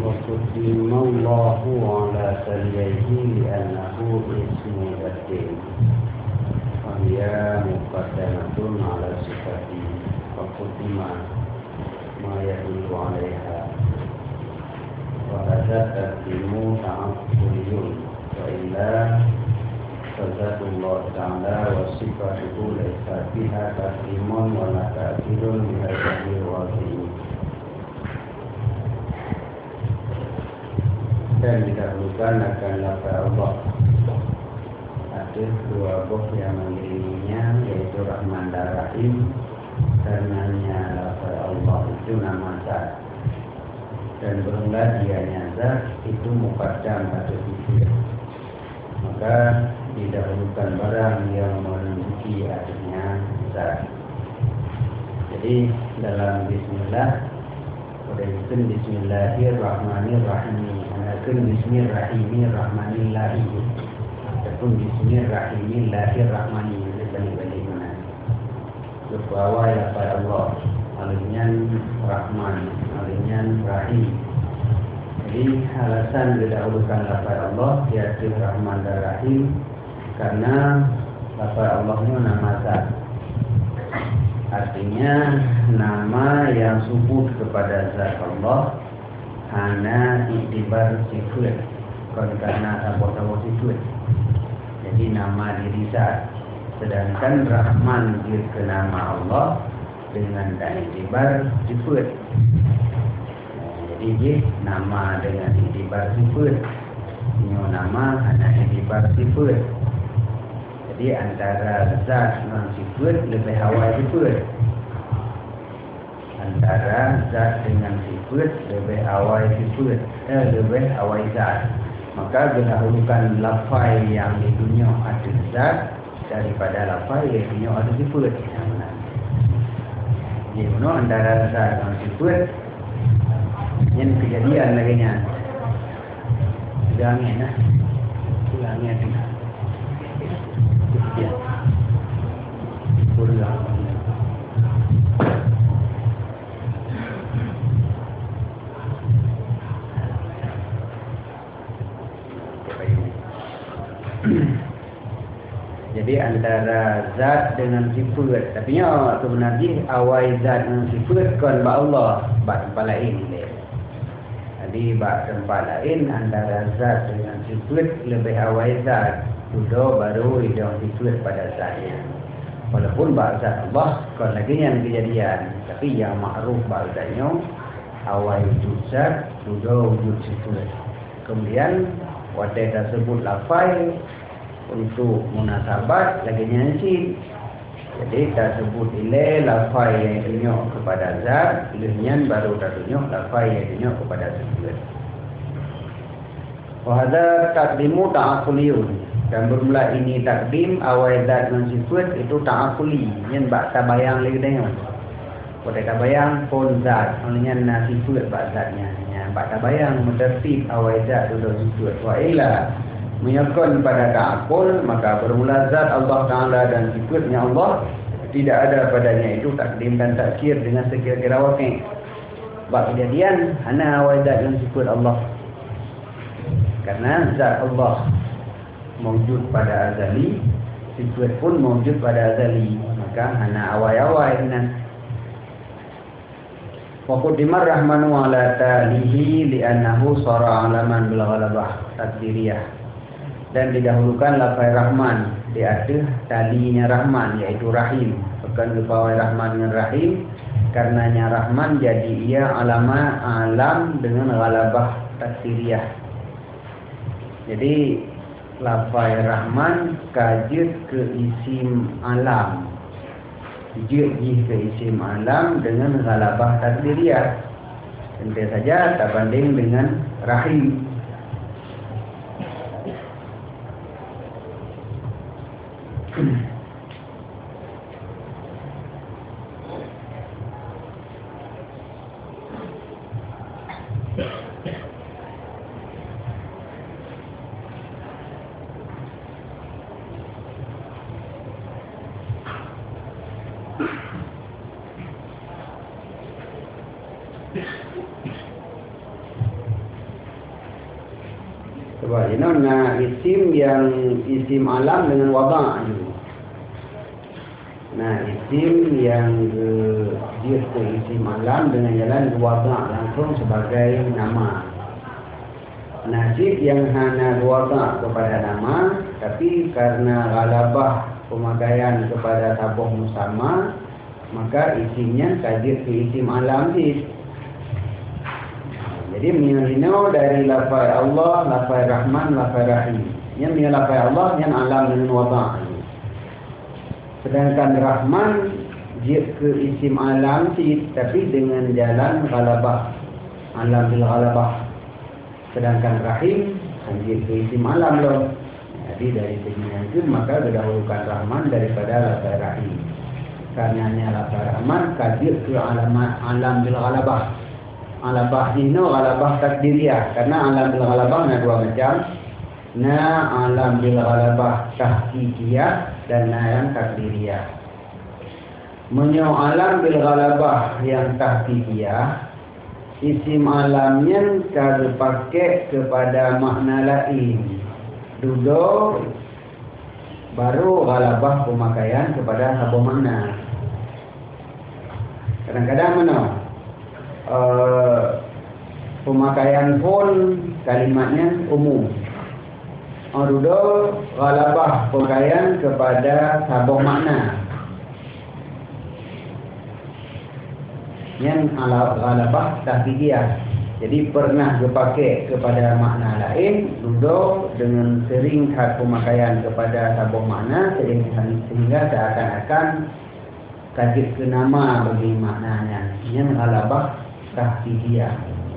وقدم الله على سريه لأنه اسم الدين وهي مقدمة على صفة وقدم ما يدل عليها وهذا تقديم تعقلي وإلا فذات الله تعالى وصفاته ليس فيها تقديم ولا تأكيد بهذه الوضع. Dan didahulukan akan lafaz Allah. Ada dua buah yang mengiringinya, yaitu Rahman dan Rahim. Karenanya lafaz Allah itu nama zat. Dan bermula dianya zat itu muqaddam atau fikir. Maka didahulukan barang yang menunjuki adanya zat. Jadi dalam Bismillah, pada itu Bismillahirrahmanirrahim. Akan Bismillahirrahmanirrahim. Ataupun Bismillahirrahmanirrahim. Balik-balik mana? Berbawa lafaz Allah. Alinyan Rahman, alinyan Rahim. Jadi alasan didahulukan lafaz Allah yaitu Rahman dan Rahim karena lafaz Allahnya nama zat. Artinya nama yang subut kepada zat Allah hanya iktibar sifat, bukan karena apa-apa sifat. Jadi nama diri zat. Sedangkan Rahman dia ke nama Allah dengan iktibar sifat. Jadi dia nama dengan iktibar sifat. Ini nama hanya iktibar sifat. Jadi antara zat dan sifat lebih awal sifat. Antara zat dengan sifat lebih awal sifat, lebih awal zat. Maka didahulukan lafaz yang di dunia ada zat daripada lafaz yang di dunia ada sifat. Yang mana? Jadi mana antara zat dan sifat yang kejadian lagi nya. Ulangnya tu. Ya. Ulang. Jadi antara zat dengan sifat. Tapi sebenarnya awal zat dengan sifat kan ba Allah, ba tempat lain dia. Jadi ba tempat lain antara zat dengan sifat lebih awal zat. Sudah baru dia sifat pada zatnya. Walaupun ba zat Allah kan lagi yang kejadian. Tapi yang makruf bahasanya awal wujud zat sudah wujud sifat. Kemudian waktu tersebut lafaz untuk munasabat lagi nyanyi. Jadi tersebut ilai lafaz yang tunjuk kepada zat, ilmian baru tunjuk lafaz yang tunjuk kepada sifat. Wahada takdimu ta'akuliyun. Dan bermula ini takdim awal zat dan sifat itu ta'akuli. Yang bak tabayang lagi tengok. Pada tabayang pun zat, olehnya sifat bak zatnya. Yang bak tabayang mentertib awal zat dan sifat. Wa illa menyokong pada ta'akul, maka bermula zat Allah Ta'ala dan sifatnya Allah tidak ada padanya itu takdim dan takhir dengan sekira-kira wakil. Sebab kejadian hanya awal zat dan sifat Allah. Karena zat Allah mewujud pada azali, sifat pun mewujud pada azali, maka hanya awal-awal dengan waqaddimar rahmanu ala talihi li'annahu sara alaman bil ghalabah takdiriyah. Dan didahulukan lafaz Rahman di atas talinya Rahman yaitu Rahim. Bukan lafaz Rahman dengan Rahim karenanya Rahman jadi ia alam dengan ghalabah takdiriyah. Jadi lafaz Rahman kajut ke isim alam. Jih ke isim alam dengan ghalabah takdiriyah. Tentu saja tak banding dengan Rahim. Sebab ini nak isim yang isim alam dengan wada' juga. Nah, isim yang dia ke isim alam dengan jalan wada' langsung sebagai nama. Nasib yang hanya wada' kepada nama, tapi karena ghalabah pemakaian kepada tabuh musamma, maka isimnya kadir ke isim alam sih. Jadi menino dari lafaz Allah, lafaz Rahman, lafaz Rahim. Yang menino lafaz Allah yang alam dengan wada'. Sedangkan Rahman dia ke isim alam sih, tapi dengan jalan ghalabah, alam bil ghalabah. Sedangkan Rahim dia ke isim alam loh. Jadi dari segi yang itu maka didahulukan Rahman daripada lafaz Rahim. Karenanya lafaz Rahman kadir ke alam bil ghalabah. Ghalabah ini ghalabah takdiriyah. Karena alam bil ghalabah ada dua macam. Alam bil ghalabah tahqiqiyah dan yang takdiriyah. Menyo alam bil ghalabah yang tahqiqiyah, isim alamnya kalau pakai kepada makna lain. Duduk baru ghalabah pemakaian kepada satu makna. Kadang-kadang mana? Pemakaian pun kalimatnya umum. Duduk ghalabah pemakaian kepada satu makna. Yang ghalabah tahqiqiyah. Jadi pernah dipakai kepada makna lain, duduk dengan sering pemakaian kepada satu makna sehingga seakan-akan kadir ke nama bagi maknanya. Yang ghalabah tahqiqiyah.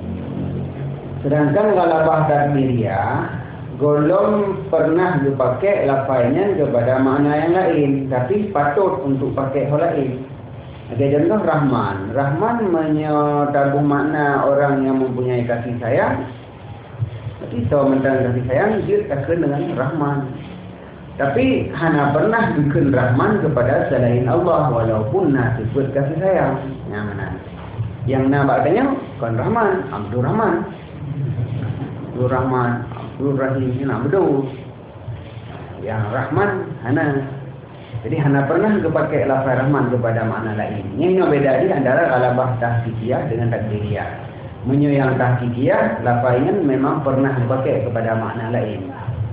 Sedangkan ghalabah takdiriyah golong pernah dipakai lafaznya kepada makna yang lain, tapi patut untuk pakai hal lain. Ada contoh Rahman. Rahman menyatabuh makna orang yang mempunyai kasih sayang. Tapi so tentang kasih sayang dia takkan dengan Rahman. Tapi hanya pernah bikin Rahman kepada selain Allah walaupun nasibut kasih sayang. Yang mana? Yang nabatnya kan Rahman, Abdul Rahman. Abdul Rahman, Abdul Rahim ini Abdul. Yang Rahman hana. Jadi hana pernah kepakai lafaz Rahman kepada makna lain. Yang beda di antara ghalabah tahqiqiyah dengan takdiriyah. Menyo yang tahqiqiyah lafaznya memang pernah dipakai kepada makna lain.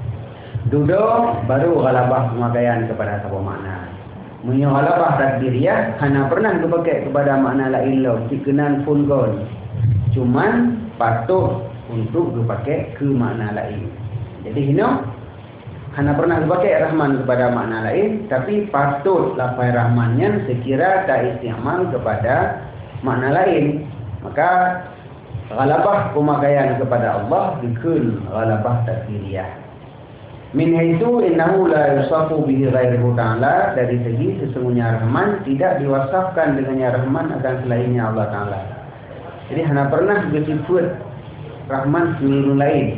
Duduk baru ghalabah pemakaian kepada satu makna. Menyo ghalabah takdiriyah hana pernah dipakai kepada makna lain lo, dikenan pun kon. Cuman patut untuk dipakai ke makna lain. Jadi ini hanya pernah dipakai Rahman kepada makna lain, tapi patut lafaz Rahmannya sekira tak istiamal kepada makna lain. Maka ghalabah pemakaian kepada Allah dikun ghalabah takdiriyah. Min haitsu innahu la yusafu bihi ghairuhu ta'ala, dari segi sesungguhnya Rahman tidak diwasafkan dengannya Rahman akan selainnya Allah Ta'ala. Jadi hanya pernah disebut Rahman selain lain.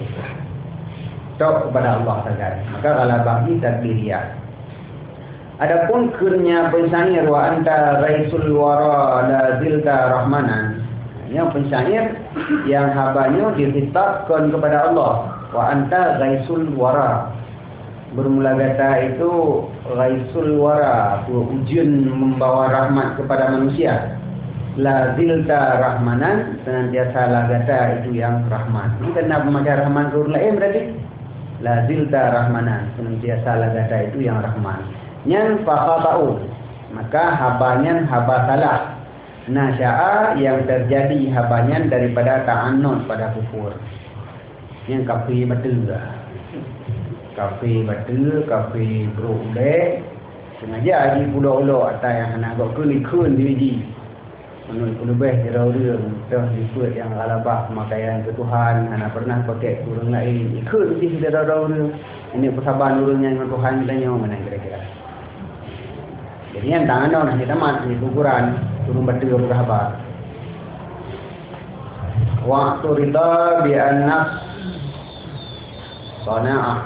Tok kepada Allah saja. Maka ghalabah ini takdiriyah. Adapun kurnya pensair wa anta raisul wara la zilta rahmanan. Yang pensair yang habanya ditetapkan kepada Allah. Wa anta raisul wara. Bermula kata itu raisul wara, ujian membawa rahmat kepada manusia. La zilta rahmanan, senantiasa la kata itu yang rahman. Ini kenapa memakai rahman turun lain berarti? La zilta rahmanan, senantiasa lagata itu yang rahman. Yang fakhata'u, maka habanya haba salah. Nasya'a yang terjadi habanya daripada ta'annud pada kufur. Yang kafir betul lah. Kafir betul, kafir berulek. Sengaja di pulau-pulau atas yang nak buat kulit-kulit diri. Menurut lebih jauh-jauh dah disebut yang ghalabah pemakaian ke Tuhan, hanya pernah pakai kurang lain. Ikut mesti sudah jauh-jauh. Ini persabaran urusnya dengan Tuhan kita nyawa mana kira-kira. Jadi yang tangan dah nak tamat ni ukuran turun betul berapa. Waktu rida bi an-nafs sana'ah.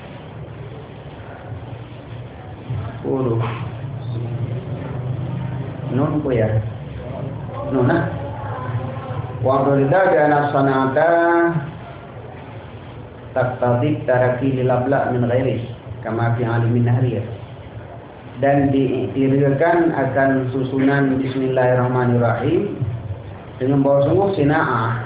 Nun ko ya. Nona wa berida bi anak sanata taqtadi taraki lil abla min ghairi kama fi alimin nahriyah. Dan diiktirkan akan susunan bismillahirrahmanirrahim dengan bawa sungguh sina'ah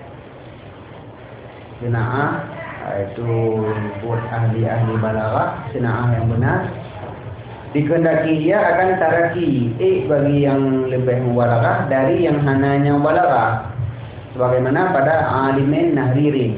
itu buat ahli-ahli balaghah, sina'ah yang benar. Dikehendaki ia akan taraki bagi yang lebih mubalaghah dari yang hanya mubalaghah, sebagaimana pada alimin nahririn.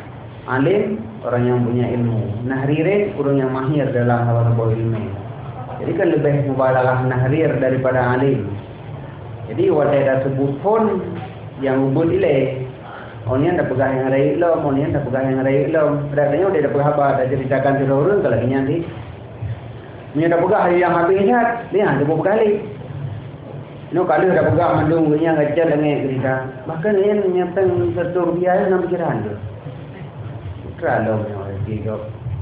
Alim orang yang punya ilmu, nahririn orang yang mahir dalam hal-hal ilmu. Jadi kan lebih mubalaghah nahrir daripada alim. Jadi wadah dah sebut pun yang ubud ilai. Orang dah pegang yang raih ilmu, orang dah pegang yang raih ilmu. Kadang-kadang dia dah pegang apa, dah ceritakan cerita orang kalau ini nanti. Dia dah pegang yang habis ingat, dia dah pegang lagi. Kalau dah pegang mandung, dia ngajar dengan cerita. Bahkan dia nyatang ₹1 dalam pikiran tu. Terlalu tiga.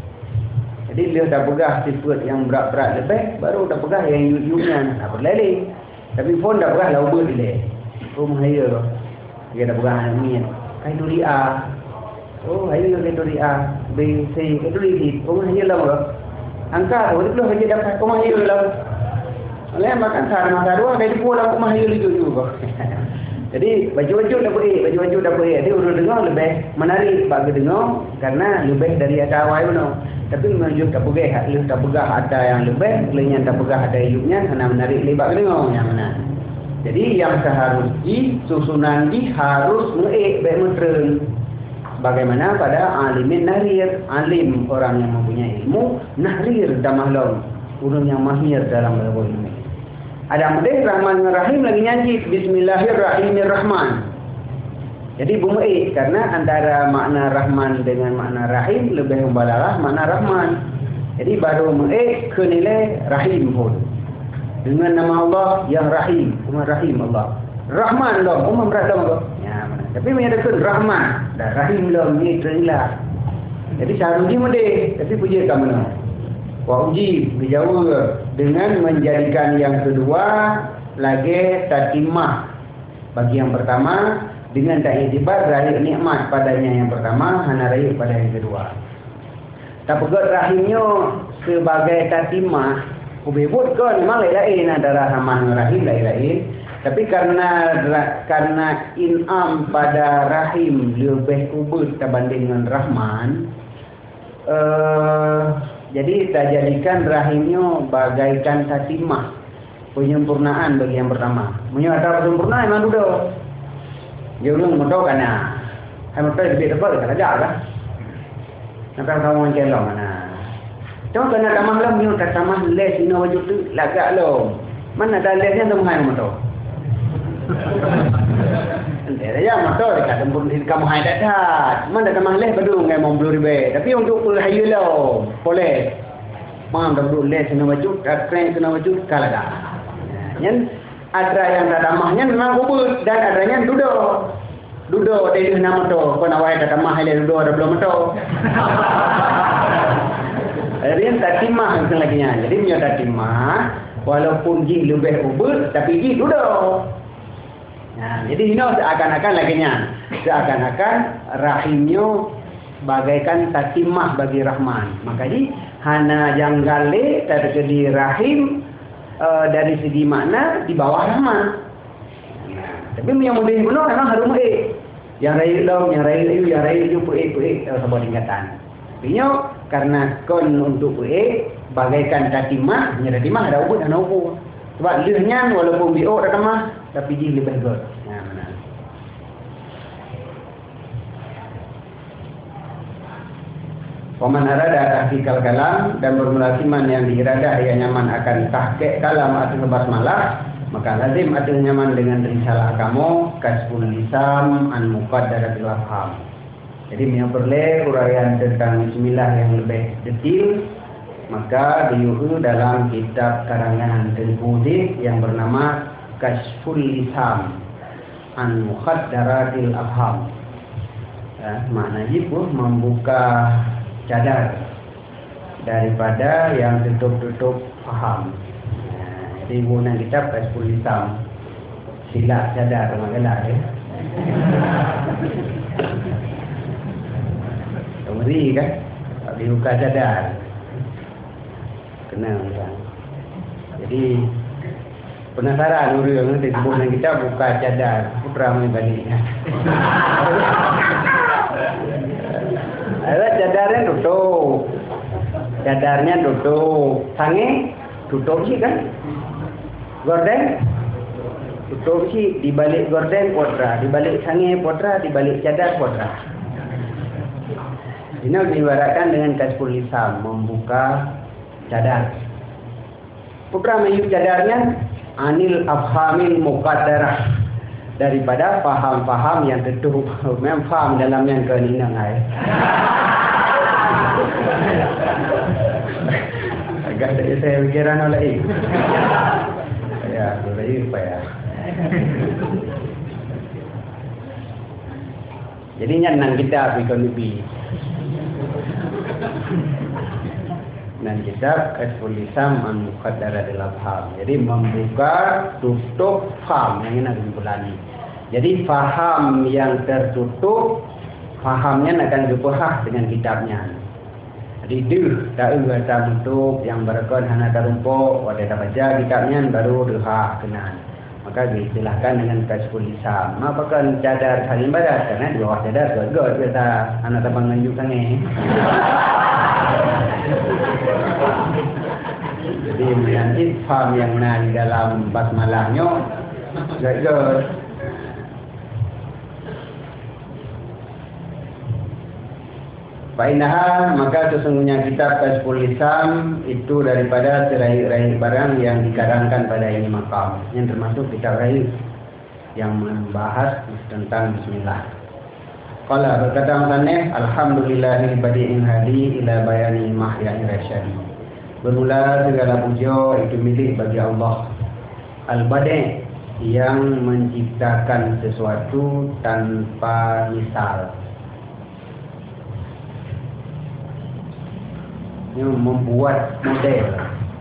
Jadi dia dah pegang sifat yang berat-berat lebih, baru dah pegang yang yuk-yuknya. Tak berlari. Tapi pun dah pegang lah ubud dia. Rumah dia. Dia dah pegang ni. Kaituri A. Oh, ayo kaituri A. B, C, kaituri D. Rumah dia lah. Angka tu, dia belum dapat rumah dia lah. Oleh makan sarang dua, kaituri pula rumah dia juga. Jadi baju-baju dapat A. Dia urut dengar lebih menarik bagi dengar karena lebih dari ada awal mana. Tapi menunjuk tak pegah ada yang lebih, lainnya tak pegah ada ilmunya, karena menarik lebat dengar yang mana. Jadi yang seharusnya susunan di harus baik menteren. Bagaimana pada alimin nahrir, alim orang yang mempunyai ilmu, nahrir damahlam orang yang mahir dalam ilmu. Ada model Rahman Rahim lagi nyanyi Bismillahirrahmanirrahim. Jadi bumu'id karena antara makna Rahman dengan makna Rahim lebih membalaghah makna Rahman. Jadi baru mu'id ke nilai Rahim pun. Dengan nama Allah yang Rahim, Rahim Allah. Rahman Allah, berat Allah. Ya, mana. Tapi menyatakan Rahman dan Rahim Allah ni terilah. Jadi seharusnya model, tapi puji kat mana? Wa uji dijawab dengan menjadikan yang kedua lagi tatimah bagi yang pertama. Dengan tak iktibar rahim nikmat padanya yang pertama, hana rahim pada yang kedua. Tak pegat rahimnya sebagai tatimah, ubebut kan memang lain-lain antara Rahman Rahim lain-lain. Tapi karena in'am pada rahim lebih ubud terbanding dengan Rahman, jadi tak jadikan rahimnya bagaikan tatimah, penyempurnaan bagi yang pertama. Menyatakan sempurna memang duduk. Dia belum tahu kan nah. Hai motor lebih tebal kan ada kan. Nak tahu macam mana. Cuma kena tamah lam ni tak tamah les ini wajib tu lagak lo. Mana ada lesnya tu mengai motor. Dia ya motor dekat tempur di kamu hai dak dah. Mana tamah les badu ngai mau 10,000. Tapi untuk hayu lo boleh. Mang dah dulu les ini wajib, train ini wajib kalaga. Yang ada yang tak tamahnya memang kubur dan adanya duduk dia nama tu kau nak wahai tak tamah dia duduk ada belum tu. Jadi yang tak timah lagi nya. Jadi punya tak timah walaupun ji lebih ubur tapi ji duduk. Nah, jadi ini seakan-akan lagi nya. Seakan-akan rahimnya bagaikan tatimah bagi Rahman. Maka jadi hana janggale terjadi rahim dari segi makna di bawah Rahman. Tapi yang model benar memang harus yang raih long, yang raih itu pu'e sebuah tingkatan. Artinya karena kon untuk pu'e bagaikan tatimah, hanya tatimah ada ubud, ada ubud. Sebab lihnya walaupun bi'o ada tamah, tapi dia lebih god. Ya, mana? Waman arada tahqiqal kalam dan bermulasiman yang diiradah ia nyaman akan tahqiq kalam atau basmalah, maka lazim atau nyaman dengan risalah kamu kasbul lisam an muqaddaratil afham. Jadi yang perlu uraian tentang bismillah yang lebih detail maka diuhu dalam kitab karangan Al-Budi yang bernama Kasful Lisam an Muqaddaratil Afham. Ya, maknanya itu membuka cadar daripada yang tutup-tutup faham. Jadi guna kitab Kasful Lisam, silap cadar magelah ya. ngeri kan. Tak boleh buka cadar. Kena kan. Jadi penasaran orang nanti sebut dengan kita buka cadar. Putra main balik. Ada cadarnya tutup. Cadarnya tutup. Sange tutup sih kan. Gorden tutup sih. Di balik gorden putra, di balik sange putra, di balik cadar putra. Ini diibaratkan dengan kasful lisan, membuka cadar. Putra menghidup cadarnya anil afhamil muqaddarah, daripada faham-faham yang tertutup. Memang faham dalam yang keninang ai. Agak saya pikiran oleh ini. Ya, boleh apa ya. Jadi nang kita ekonomi. Dan kitab Kasful Lisan an Muqaddaratil Afham. Jadi membuka tutup faham yang ini kumpulan. Jadi faham yang tertutup, fahamnya akan dipaham dengan kitabnya. Jadi dia tak kata tutup yang berkon hana tarumpuk, pada tak baca kitabnya baru dia kenal. Maka diistilahkan dengan Kasful Lisan. Apakah cadar saling badat? Karena di bawah cadar got-got kita anak tabang lanjut sange. Jadi menjadi faham yang di dalam basmalahnya got-got. Fainaha, maka sesungguhnya kitab Kasful Lisan itu daripada seraih-raih barang yang dikarangkan pada ini makam, yang termasuk kitab raih yang membahas tentang bismillah. Qala berkata musannif, alhamdulillahil badi'il hadi ila bayani mahya'ir rasyadi. Bermula segala puja itu milik bagi Allah al-badi' yang menciptakan sesuatu tanpa misal. Yang membuat model.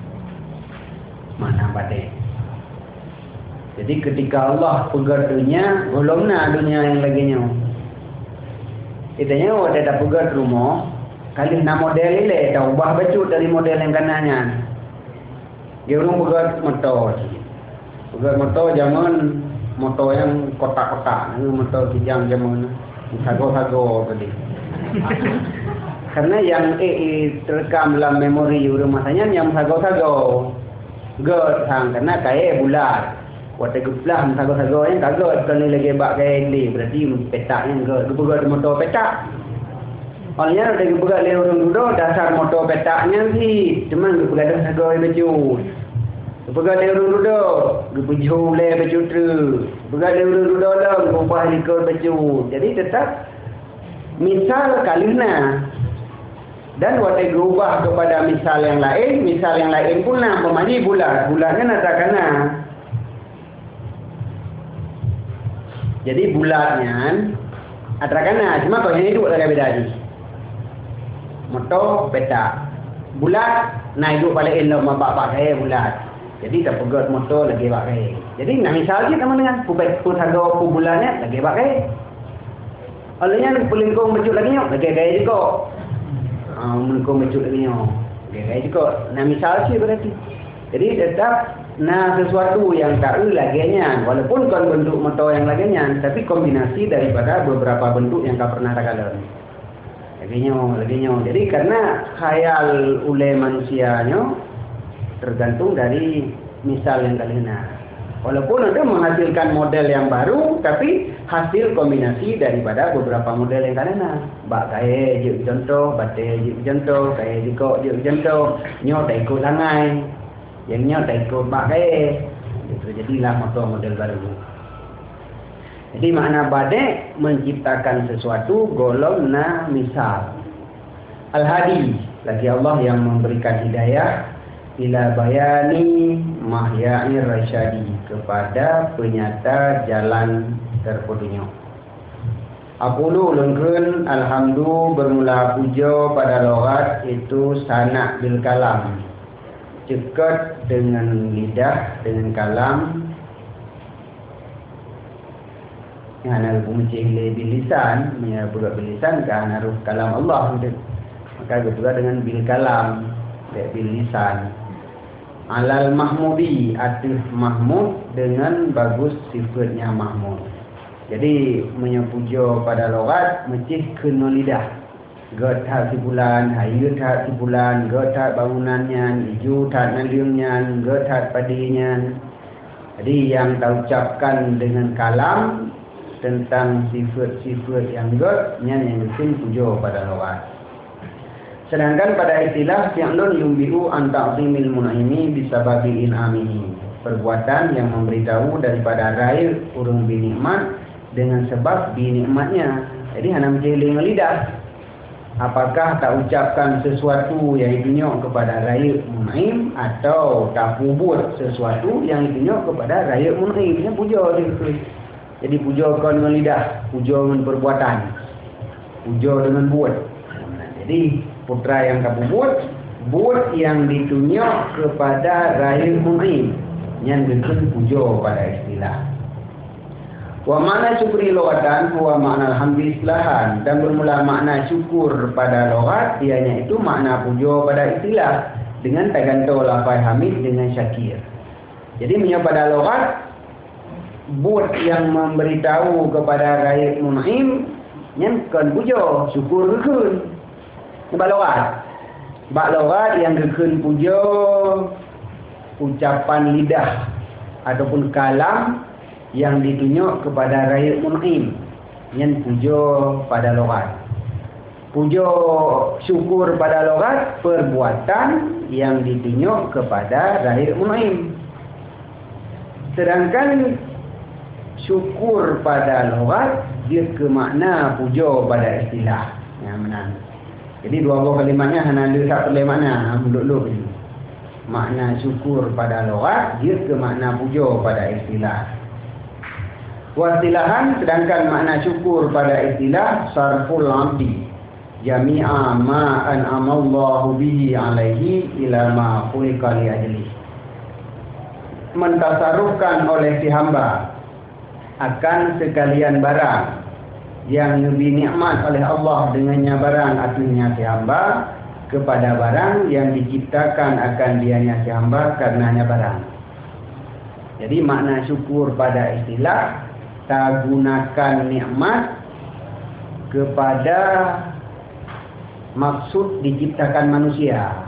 Mana badai. Jadi ketika Allah pegar dunia, golongna dunia yang laginya. Itanya ada dah pegar rumah, kali nak model ile, dah ubah baju dari model yang kanannya. Dia orang pegar motor. Pegar motor zaman motor yang kotak-kotak, motor kijang zaman sago-sago tadi. Karena yang terekam dalam memori rumahnya yang sago-sago. God hang karena kaya bulat. Waktu guplah sago-sago yang kagak kalau lagi bak kaya ni berarti petaknya god. Gupugad motor petak. Olehnya ada gupugad le orang dulu dasar motor petaknya sih cuma gupugad sago baju. Gupugad le orang dulu gupuju le baju tu. Gupugad le orang dulu dah gupah ikut baju. Jadi tetap misal kalina. Dan waktu berubah kepada misal yang lain pun nak pemani bulat kan ada kena. Jadi bulatnya ada kena, cuma kalau ini dua lagi beda lagi. Motor peta bulat, naik dua balik elok bapak saya bulat. Jadi tak pegat motor lagi pakai. Jadi nak misal je sama dengan putago bulatnya lagi pakai. Olehnya pelingkung baju lagi gaya juga. Melengkung baju lagi gaya juga. Nah misal sih berarti. Jadi tetap sesuatu yang tak laginya, walaupun kan bentuk motor yang laginya, tapi kombinasi daripada beberapa bentuk yang tak pernah tak ada. Laginya. Jadi karena khayal oleh manusianya tergantung dari misal yang kalian. Walaupun ada menghasilkan model yang baru, tapi hasil kombinasi daripada beberapa model yang kalian. Bak kaya je contoh, batai je contoh, kaya jikok je contoh, nyok tak ikut langai, yang nyok tak ikut bak kaya. Itu jadilah motor model baru. Jadi makna badai menciptakan sesuatu golong misal. Al-Hadi, lagi Allah yang memberikan hidayah ila bayani mahya'ir rasyadi, kepada penyata jalan terpedunya. Aqulu ulungkeun alhamdu bermula puja pada logat itu sanak bil kalam, cekat dengan lidah, dengan kalam. yang ana mencih bil lisan, menyebut bil lisan kan harus kalam Allah gitu. Maka juga dengan bil kalam, bil lisan. Alal mahmudi, atif mahmud dengan bagus sifatnya mahmud. Jadi menyepuja pada logat mesti kena lidah. Gat hak sibulan, hayu hak sibulan, gat hak bangunannya, hijau hak naliungnya, gat hak padinya. Jadi yang kita ucapkan dengan kalam tentang sifat-sifat yang gatnya yang mesti puja pada logat. Sedangkan pada istilah fi'lun yumbi'u an ta'zimil mun'imi bisababi in'amihi. Perbuatan yang memberitahu daripada raih urang binikmat dengan sebab binikmatnya. Jadi hanya menjeling lidah. Apakah tak ucapkan sesuatu yang ditunjuk kepada raih mun'im atau tak buat sesuatu yang ditunjuk kepada raih mun'im. Ini puja dia. Jadi puja dengan lidah, puja dengan perbuatan, puja dengan buat. Jadi putra yang kabubut, buat yang ditunjuk kepada raih mun'im yang bikin puja pada istilah. Wa makna syukri logatan huwa makna alhamdi istilahan, dan bermula makna syukur pada logat ianya itu makna puja pada istilah dengan tergantung lafaz hamid dengan syakir. Jadi pada logat buat yang memberitahu kepada raih mun'im yang kan puja syukur kekun. Bak logat yang kekun puja ucapan lidah ataupun kalam yang ditunjuk kepada raih mun'im yang puja pada logat. Puja syukur pada logat perbuatan yang ditunjuk kepada raih mun'im. Sedangkan syukur pada logat dia ke makna puja pada istilah. Yang menang. Jadi dua buah kalimatnya hanya ada satu makna, dulu ni. Makna syukur pada logat dia ke makna puja pada istilah. Wasilahan sedangkan makna syukur pada istilah sarful abdi jami'a ma an'amallahu bihi alaihi ila ma khuliqa li ajli. Mentasarufkan oleh si hamba akan sekalian barang yang lebih nikmat oleh Allah dengannya barang artinya si hamba kepada barang yang diciptakan akan dianya si hamba karenanya barang. Jadi makna syukur pada istilah tak gunakan nikmat kepada maksud diciptakan manusia.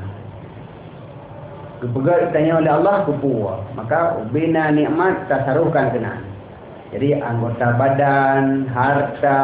Kepegat ditanya oleh Allah kepuah, maka bina nikmat tasarufkan kena. Jadi anggota badan, harta,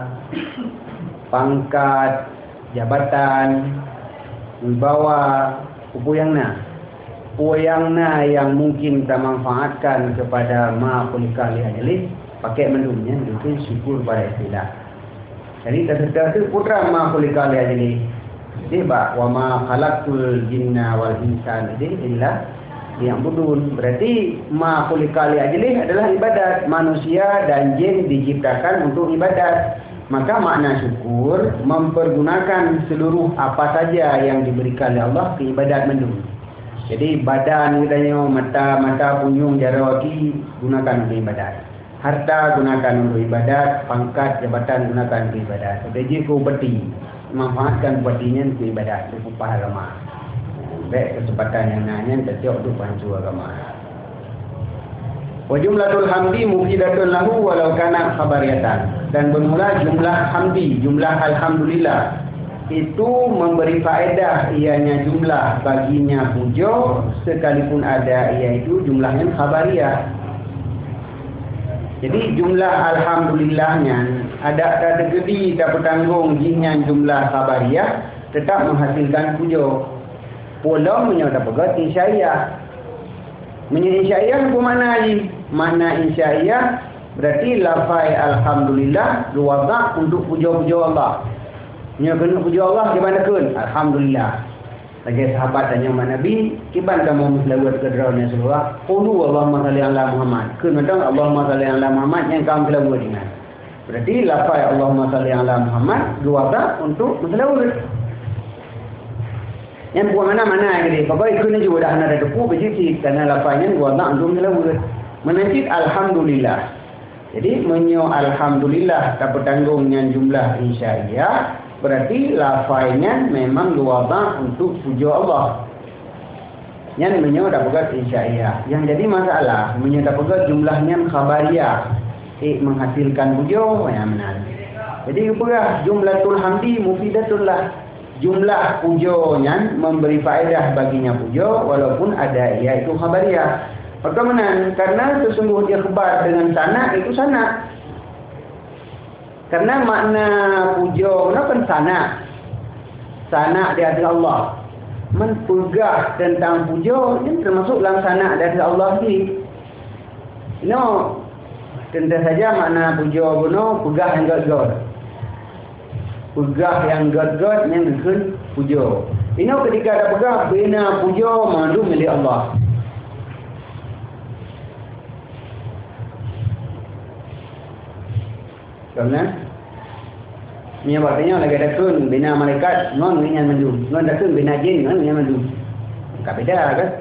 pangkat, jabatan, wibawa, upuyangna yang mungkin kita manfaatkan kepada ma khuliqa li ajli, pakai mendumnya mungkin syukur pada istilah. Jadi terserta itu putra ma khuliqa li ajli. Jadi wa ma khalaqtul jinna wal insa illa yang budun. Berarti ma khuliqa li ajli adalah ibadat. Manusia dan jin diciptakan untuk ibadat. Maka makna syukur mempergunakan seluruh apa saja yang diberikan oleh Allah ke ibadat mendung. Jadi badan katanya mata, punyung, jara kaki gunakan untuk ibadat. Harta gunakan untuk ibadat, pangkat, jabatan gunakan untuk ibadat. Jadi ku upeti, manfaatkan upetinya untuk ibadat, untuk pahala. Baik kesempatan yang nanya terjauh untuk bantu agama. Wa jumlatul hamdi mufidatun lahu walau kana khabariyatan. Dan bermula jumlah hamdi, jumlah alhamdulillah itu memberi faedah ianya jumlah baginya puja sekalipun ada iaitu jumlahnya khabariyah. Jadi jumlah alhamdulillahnya ada gedi tak bertanggung jinnya jumlah khabariyah tetap menghasilkan puja. Pola menyata pegat insya'iyah. Insya'iyah apa makna ni? Makna insya'iyah berarti lafaz alhamdulillah luwazak untuk puja-puja Allah. Nya kena puja Allah di mana kun? Alhamdulillah. Lagi sahabat tanya Nabi, kiban kamu selawat ke drone Rasulullah? Qulu Allahumma salli ala Muhammad. Kun mentang Allahumma salli ala Muhammad yang kamu selawat dengan. Berarti lafaz Allahumma salli ala Muhammad luwazak untuk selawat. Yang buat mana ini? Bapak ikutnya juga dah ada depu berjiti karena lapangnya buat nak untuk melawat. Menajid alhamdulillah. Jadi menyo alhamdulillah tak bertanggung dengan jumlah insya'iyah, berarti lafaznya memang luwaba untuk puja Allah. Yang menyo tak pegat insya'iyah. Yang jadi masalah menyo tak pegat jumlahnya khabariyah. Menghasilkan puja yang benar. Jadi apa jumlatul hamdi mufidatul lah. Jumlah pujonya memberi faedah baginya pujo walaupun ada iaitu khabariyah. Bagaimana? Karena sesungguhnya khabar dengan sana itu sana. Karena makna pujo itu kan sana. Sana di hati Allah. Menpegah tentang pujo ini termasuk dalam sana di hati Allah ni. Tentu saja makna pujo buno pegah yang god-god. Pegah yang god-god yang dikun pujo. Ini ketika ada pegah bina pujo mandu milik Allah. Kerana ni artinya lagi ada kun bina malaikat ngon dengan mandu. Ngon ada kun bina jin ngon dengan mandu. Tak beda kan?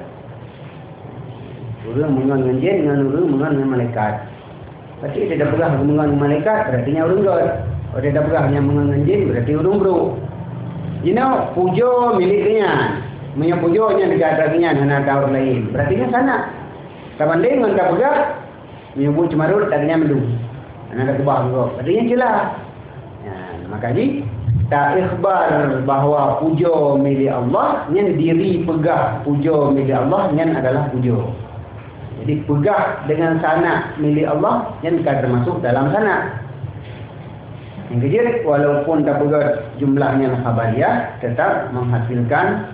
Urang mengon dengan jin dengan urang mengon dengan malaikat. Berarti dia dah pegah mengon malaikat berarti nya urang god. Kalau dia dah pegah yang mengon dengan jin berarti urang bro. Pujo miliknya. Punya pujonya dekat dengan hana orang lain. Berarti nya sana. Kabanding dengan tak pegah menyebut cemarut tak dengan mandu. Anak kebah juga. Artinya jelas. Maka ni tak ikhbar bahawa pujo milik Allah, yang diri pegah pujo milik Allah, yang adalah pujo. Jadi pegah dengan sana milik Allah, yang termasuk dalam sana. Yang ketiga, walaupun tak pegah jumlahnya khabariyah, tetap menghasilkan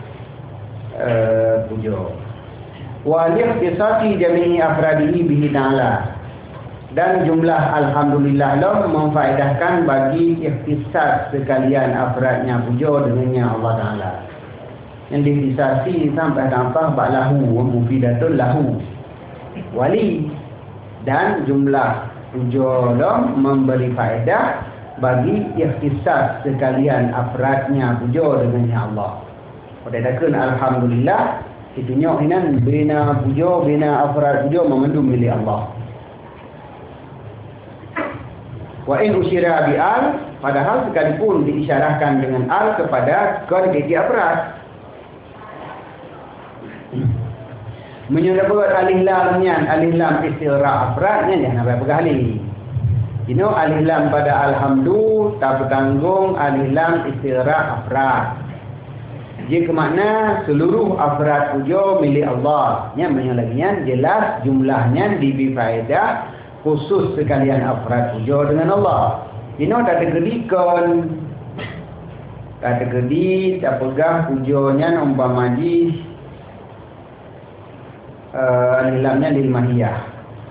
pujo. Wa liqtisati jami'i afradihi bihi ta'ala. Dan jumlah alhamdulillah lah memfaedahkan bagi ikhtisas sekalian afradnya pujo dengannya Allah Ta'ala. Yang dikhtisasi sampai tanpa ba'lahu wa mufidatul lahu wali. Dan jumlah pujo lah memberi faedah bagi ikhtisas sekalian afradnya pujo dengannya Allah. Pada dakun alhamdulillah itu nyohinan bina pujo bina afrad pujo memandung milik Allah. Wa in usyira bi al, padahal sekalipun diisyarahkan dengan al kepada kuantiti afrad. Menyebut alif lam istighra afradnya jangan apa pegah alif. Alif lam pada alhamdu tak bertanggung alif lam istighra afrad. Jika makna seluruh afrad pujo milik Allah. Yang menyalaginya jelas jumlahnya diberi faedah khusus sekalian afrad pujo dengan Allah. Kategori tak pegang pujonya umpama di nilamnya lil mahiyah.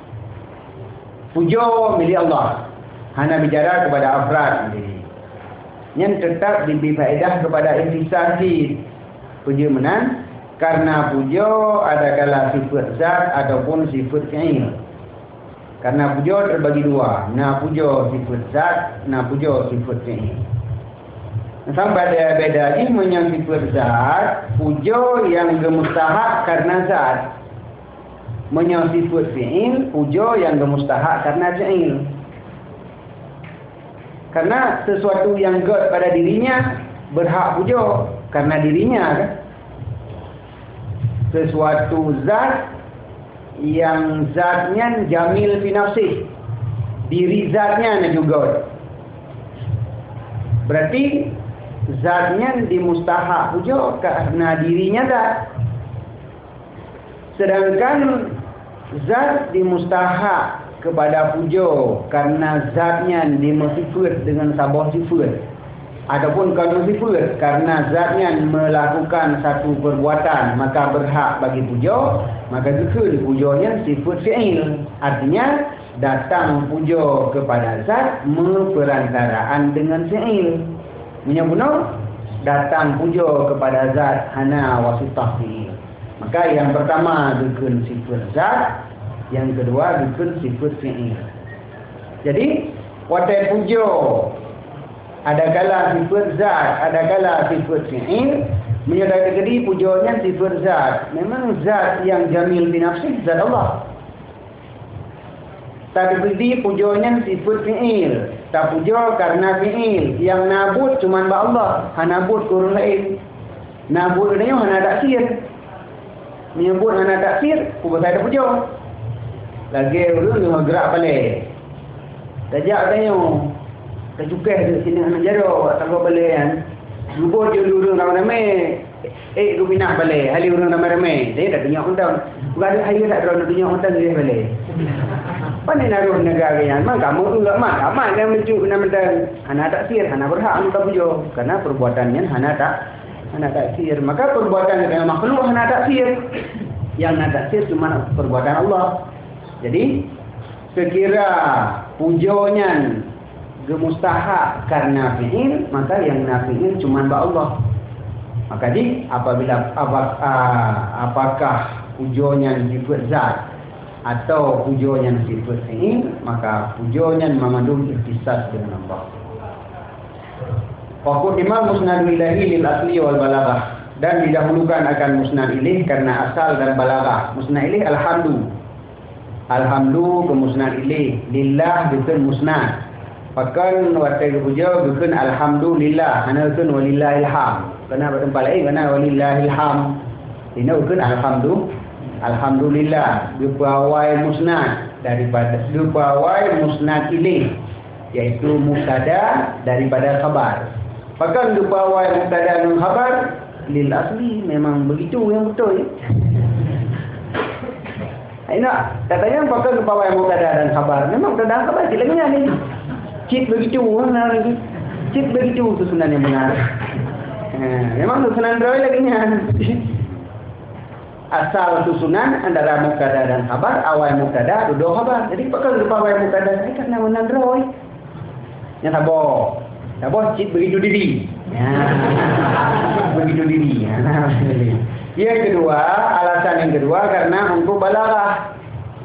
Pujo milik Allah. Hana bicara kepada afrad. Yang tetap diberi faedah kepada intisasi pujo menan. Karena pujo adalah sifat zat ataupun sifat fi'il. Karena pujo terbagi dua. Na pujo sifat zat, na pujo sifat fi'il. Sampai ada beda lagi menyang sifat zat, pujo yang gemustahak karena zat. Menyang sifat fi'il, pujo yang gemustahak karena fi'il. Karena sesuatu yang god pada dirinya berhak pujo karena dirinya kan. Sesuatu zat yang zatnya jamil fi nafsih, diri zatnya juga. Berarti zatnya dimustahak pujo karena dirinya zat. Sedangkan zat dimustahak kepada pujo karena zatnya dimsifat dengan sabah sifat. Ataupun kalau sifat karena zatnya melakukan satu perbuatan maka berhak bagi pujo, maka zikr pujonya sifat fi'il. Artinya datang pujo kepada zat memperantaraan dengan fi'il. Menyebutnya datang pujo kepada zat hana wasitah fi'il. Maka yang pertama zikr sifat zat, yang kedua zikr sifat fi'il. Jadi watai pujo ada kala sifat zat, ada kala sifat fi'il. Menyadari kategori pujonya sifat zat. Memang zat yang jamil binafsih zat Allah. Tak diberi pujonya sifat fi'il. Tak pujo karena fi'il. Yang nabut cuma ba Allah. Hanabut kurang lain. Nabut dia hana taksir. Menyebut hana taksir, ku tak ada pujo. Lagi urang yang gerak balik. Tajak tanya. Tercukah di sini hana jaro, tak balik kan. Jubur je urang ramai-ramai. Ku pindah balik. Hali urang ramai-ramai. Dia dah tunjuk hutan. Bukan ada hari tak ada tunjuk hutan dia balik. Pandai naruh negara yang mak kamu tu enggak mak yang mencuci benda-benda hana taksir, hana berhak untuk pujo karena perbuatannya hana taksir. Maka perbuatan dengan makhluk hana taksir. Yang hana taksir cuma perbuatan Allah. Jadi sekira pujonya gemustahak karena fi'il, maka yang nafi'il cuma ba Allah. Maka jadi apakah pujonya sifat zat atau pujonya sifat fi'il, maka pujonya memandung ikhtisas dengan Allah. Waqud imam musnad ilahi lil asli wal balaghah, dan didahulukan akan musnad ilaih karena asal dan balaghah. Musnad ilaih alhamdu ke musnad ilaih, lillah bukan musnad. Pakan waktu puja bukan alhamdulillah, hanya bukan walillahil ham. Kenapa tempat lain kena walillahil ham. Ini bukan alhamdulillah, dipawai musnad daripada dipawai musnad ilaih, yaitu mubtada daripada khabar. Bahkan dipawai mubtada dan khabar lil asli, memang begitu yang betul. Enak katanya bahkan dipawai mubtada dan khabar, memang mubtada dan khabar silangnya ni. Cip begitu, cip begitu susunan yang benar. Memang susunan droid lagi nya. Asal susunan antara mubtada dan khabar, awal mubtada, duduk khabar. Jadi pakai lupa awal mubtada, karena menang droid. Yang tabah, cip begitu diri. Begitu diri. Yang kedua, alasan yang kedua karena untuk balaghah.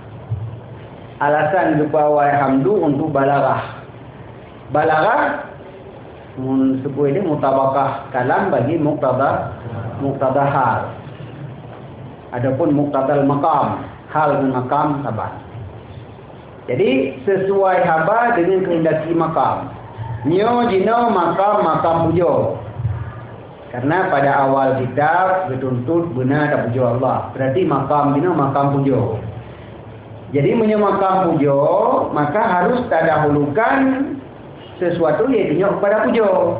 Alasan lupa awal hamdu untuk balaghah. Balaghah sebuah ini mutabakah kalam bagi muktada hal. Adapun muqtadal maqam, hal dan maqam khabar. Jadi sesuai khabar dengan kehendaki maqam. Nyo jino maqam pujo. Karena pada awal kitab dituntut benar tak pujo Allah. Berarti maqam jino maqam pujo. Jadi menyo maqam pujo, maka harus terdahulukan sesuatu yang tunjuk kepada pujo.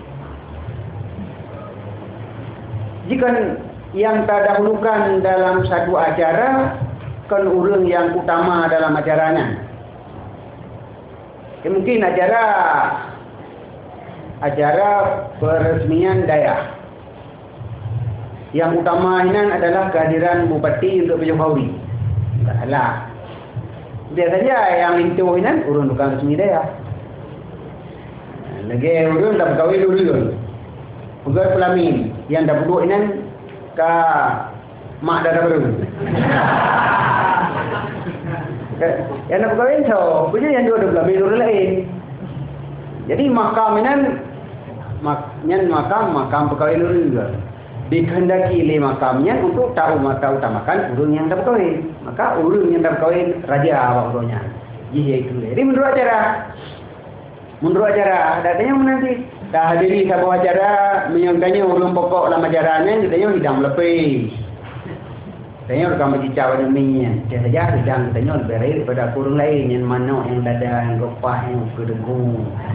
Jika yang terdahulukan dalam satu acara kan orang yang utama dalam acaranya. Mungkin acara peresmian daerah. Yang utama ini adalah kehadiran bupati untuk Jokowi. Tak salah. Biasanya yang lintuh ini urun tukang resmi daerah. Lagi urun dah berkahwin dulu. Pegawai pelamin yang dah duduk ini ka mak dah baru. Yang nak berkahwin so, punya yang dua pelamin dulu lain. Jadi makam ini makam berkahwin dulu juga. Dikehendaki oleh makamnya untuk tahu mata utamakan urun yang dah berkahwin. Maka urun yang dah berkahwin raja apa urunnya. Itu. Jadi menurut acara datanya menanti dah hadiri sebuah acara menyangkanya urun pokok dalam acaranya katanya hidang lebih. Katanya rekam bercicau dengan minyak. Dia saja hidang katanya lebih baik daripada kurung lain yang manok, yang dada, yang gopah, yang kedengung.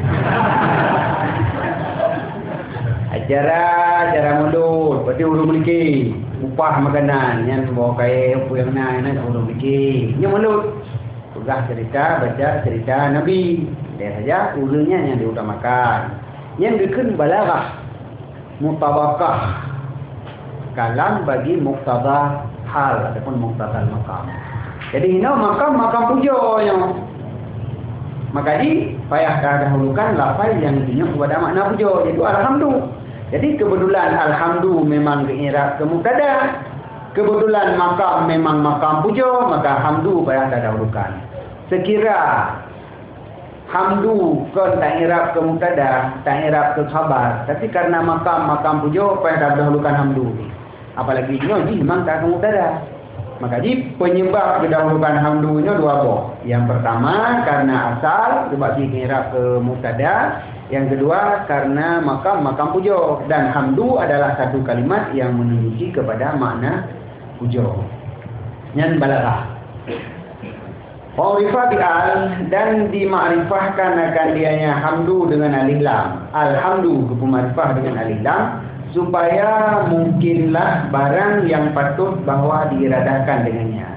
Acara mulut, berarti urun memiliki upah makanan yang bawa kaya apa yang naik urun memiliki. Yang mulut baca cerita Nabi. Dia saja urunnya yang diutamakan. Yang bikin balaghah, mutabakah kalam bagi muqtada hal ataupun muqtadal maqam. Jadi ini makam pujo yang maka payah dahulukan lafaz yang ditunjuk kepada makna pujo, iaitu alhamdu. Jadi kebetulan alhamdu memang ke mubtada, kebetulan makam memang makam pujo, maka hamdu payah dahulukan. Sekira hamdu kan tak i'rab ke mubtada, tak i'rab ke khabar, tapi karena makam pujo payah dahulukan hamdu. Apalagi ini memang tak ke mubtada. Maka jadi penyebab didahulukan hamdunya dua boh. Yang pertama karena asal sebab dikira ke mubtada. Yang kedua karena makam puja. Dan hamdu adalah satu kalimat yang menunjuki kepada makna puja. Yang balaghah. Ma'rifah bi'al dan dimakrifahkan akan dianya hamdu dengan alif lam. Alhamdu kepemarifah dengan alif lam. Supaya mungkinlah barang yang patut bahawa diiradakan dengannya.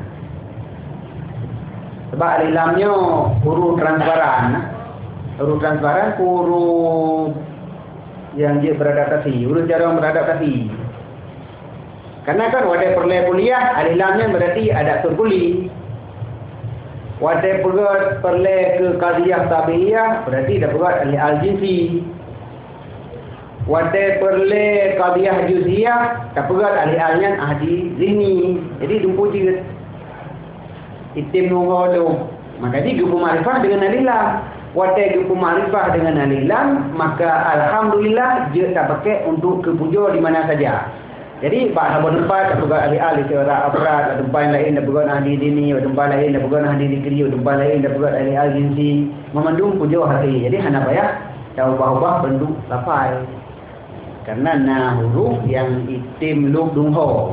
Sebab alif lamnya huruf transparan. Huruf transparan huruf yang dia beradaptasi. Huruf jarang beradaptasi. Karena kan wadah perlai kuliah, alif lamnya berarti ada turkuli. Wadah perlai ke qadiyah tabi'iyah berarti dah berat alif al-jinsi. Wadah perle qadiyah juziyah tak pegat alih-alihnya ahdi zihni. Jadi dumpu juga itim nunggu. Maka di gupu ma'rifah dengan alih-lam. Wadah gupu ma'rifah dengan alih-lam, maka alhamdulillah dia tak pakai untuk kepuja di mana saja. Jadi pak sabun tempat tak pegat alih-alih secara afrad, tempat lain tak pegat ahdi dini, tempat lain tak pegat ahdi dikri, tempat lain tak pegat alih-al jinsi. Memandung puja hati. Jadi hana payah tak ubah-ubah bentuk lafaz. Karena na huruf yang itim luk dung ho.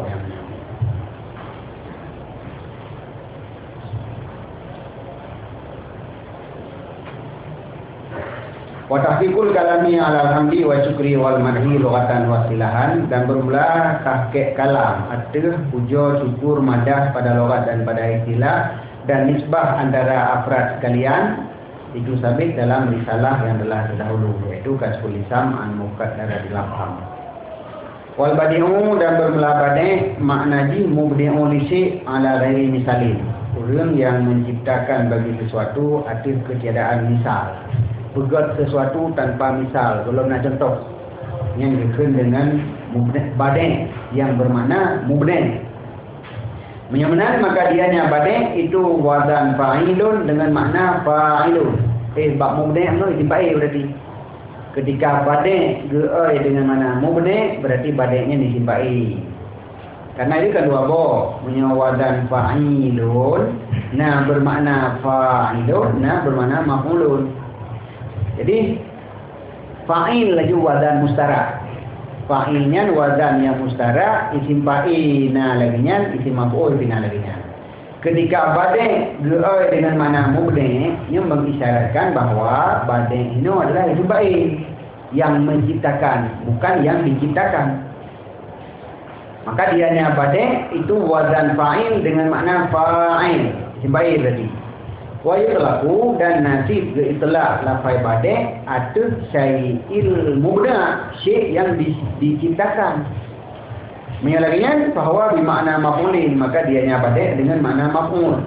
Wa tahqiqul kalami ala alhamdi wa syukri wal madhi lughatan wa silahan. Dan bermula tahqiq kalam arti puja syukur madah pada lughat dan pada istilah dan nisbah antara afrad sekalian. Itu sabit dalam risalah yang telah terdahulu, yaitu Kasful Lisam an Muqaddara di Lafham. Wal badi'u dan bermula badi' makna di mubdi'u li syai' ala ghairi misalin. Orang yang menciptakan bagi sesuatu atas ketiadaan misal. Buat sesuatu tanpa misal. Kalau nak contoh yang dikenal dengan badi' yang bermakna mubdi'. Menyamakan maka dianya badi' itu wazan fa'ilun dengan makna fa'ilun. Bab mubdi' itu isim fa'il berarti. Ketika badi' ge'ai dengan mana mubdi' berarti badi'nya isim fa'il. Karena itu kan dua boh. Punya wazan fa'ilun. Nah bermakna fa'ilun. Nah bermakna maf'ulun. Jadi fa'il lagi wazan mustarak. Fa'ilnya wazan yang mustara, isim fa'il na laginya, isim maf'ul bina laginya. Ketika badi' ge'ai dengan mana mubdi' yang mengisyaratkan bahawa badi' ini adalah isim fa'il yang menciptakan, bukan yang diciptakan. Maka dianya badi' itu wazan fa'il dengan makna fa'il, isim fa'il berarti. Wa yutlaqu dan nasib ke itlaq lafai badi' atas syai'il mubda' syai' yang diciptakan. Menyalaginya bahawa bermakna maf'ulin, maka dianya badi' dengan makna maf'ul.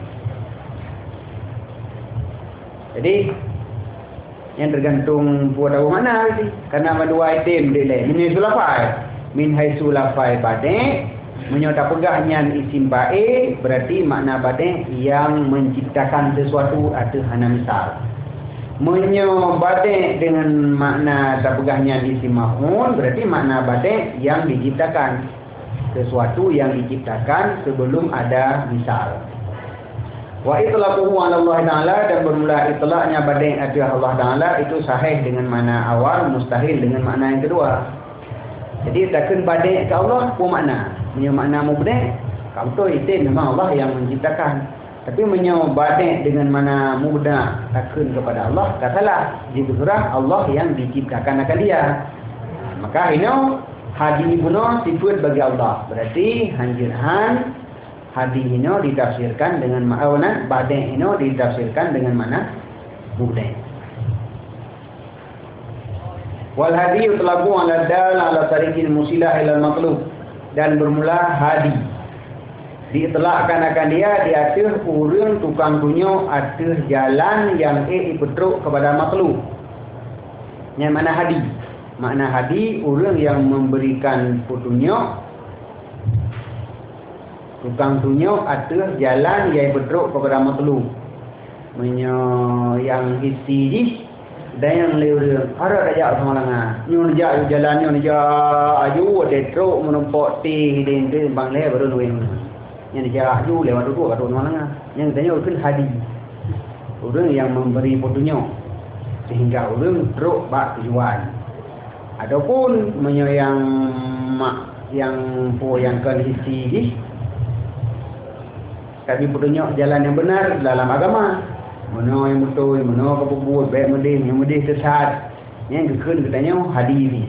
Jadi yang tergantung buat tahu mana sih. Karena ada dua item dia. Min haitsu lafai. Min haitsu lafai badi' menyota pegahnya isim fa'il berarti makna badi' yang menciptakan sesuatu atau hana misal. Menyo badi' dengan makna tapegahnya isim maf'ul berarti makna badi' yang diciptakan, sesuatu yang diciptakan sebelum ada misal. Wa itlaquhu 'ala Allah Ta'ala dan bermula itlaqnya badi' atas Allah Ta'ala itu sahih dengan makna awal, mustahil dengan makna yang kedua. Jadi takkan badi' ke Allah apa makna? Punya makna mubdi' kalau tu itu memang Allah yang menciptakan. Tapi menyobadi dengan mana mubda' takun kepada Allah katalah jika surah Allah yang diciptakan akan dia. Maka ini hadi bunuh sifat bagi Allah. Berarti hanjirhan hadi ini ditafsirkan dengan makna badi' ini ditafsirkan dengan mana mubdi'. Wal hadi yutlaqu 'ala dal 'ala tariqil musilah ila al-maqlub. Dan bermula hadi diitlakkan akan dia di atas orang tukang tunjuk atas jalan yang petruk kepada makhluk. Yang mana hadi? Makna hadi orang yang memberikan petunjuk, tukang tunjuk atas jalan yang petruk kepada makhluk. Yang isi dan yang lewat ada ajak sama langa nyon jak jalan nyon jak aju detrok menempok ti den bang le baru duin Yang dijarah tu lewat duduk kat mana. Yang tanya orang hadi. Orang yang memberi petunjuk sehingga orang teruk bak tujuan. Adapun yang kan isi tapi petunjuk jalan yang benar dalam agama. Mana yang betul, mana kau buat baik mending, yang mending sesat. Yang kekun katanya hadiri.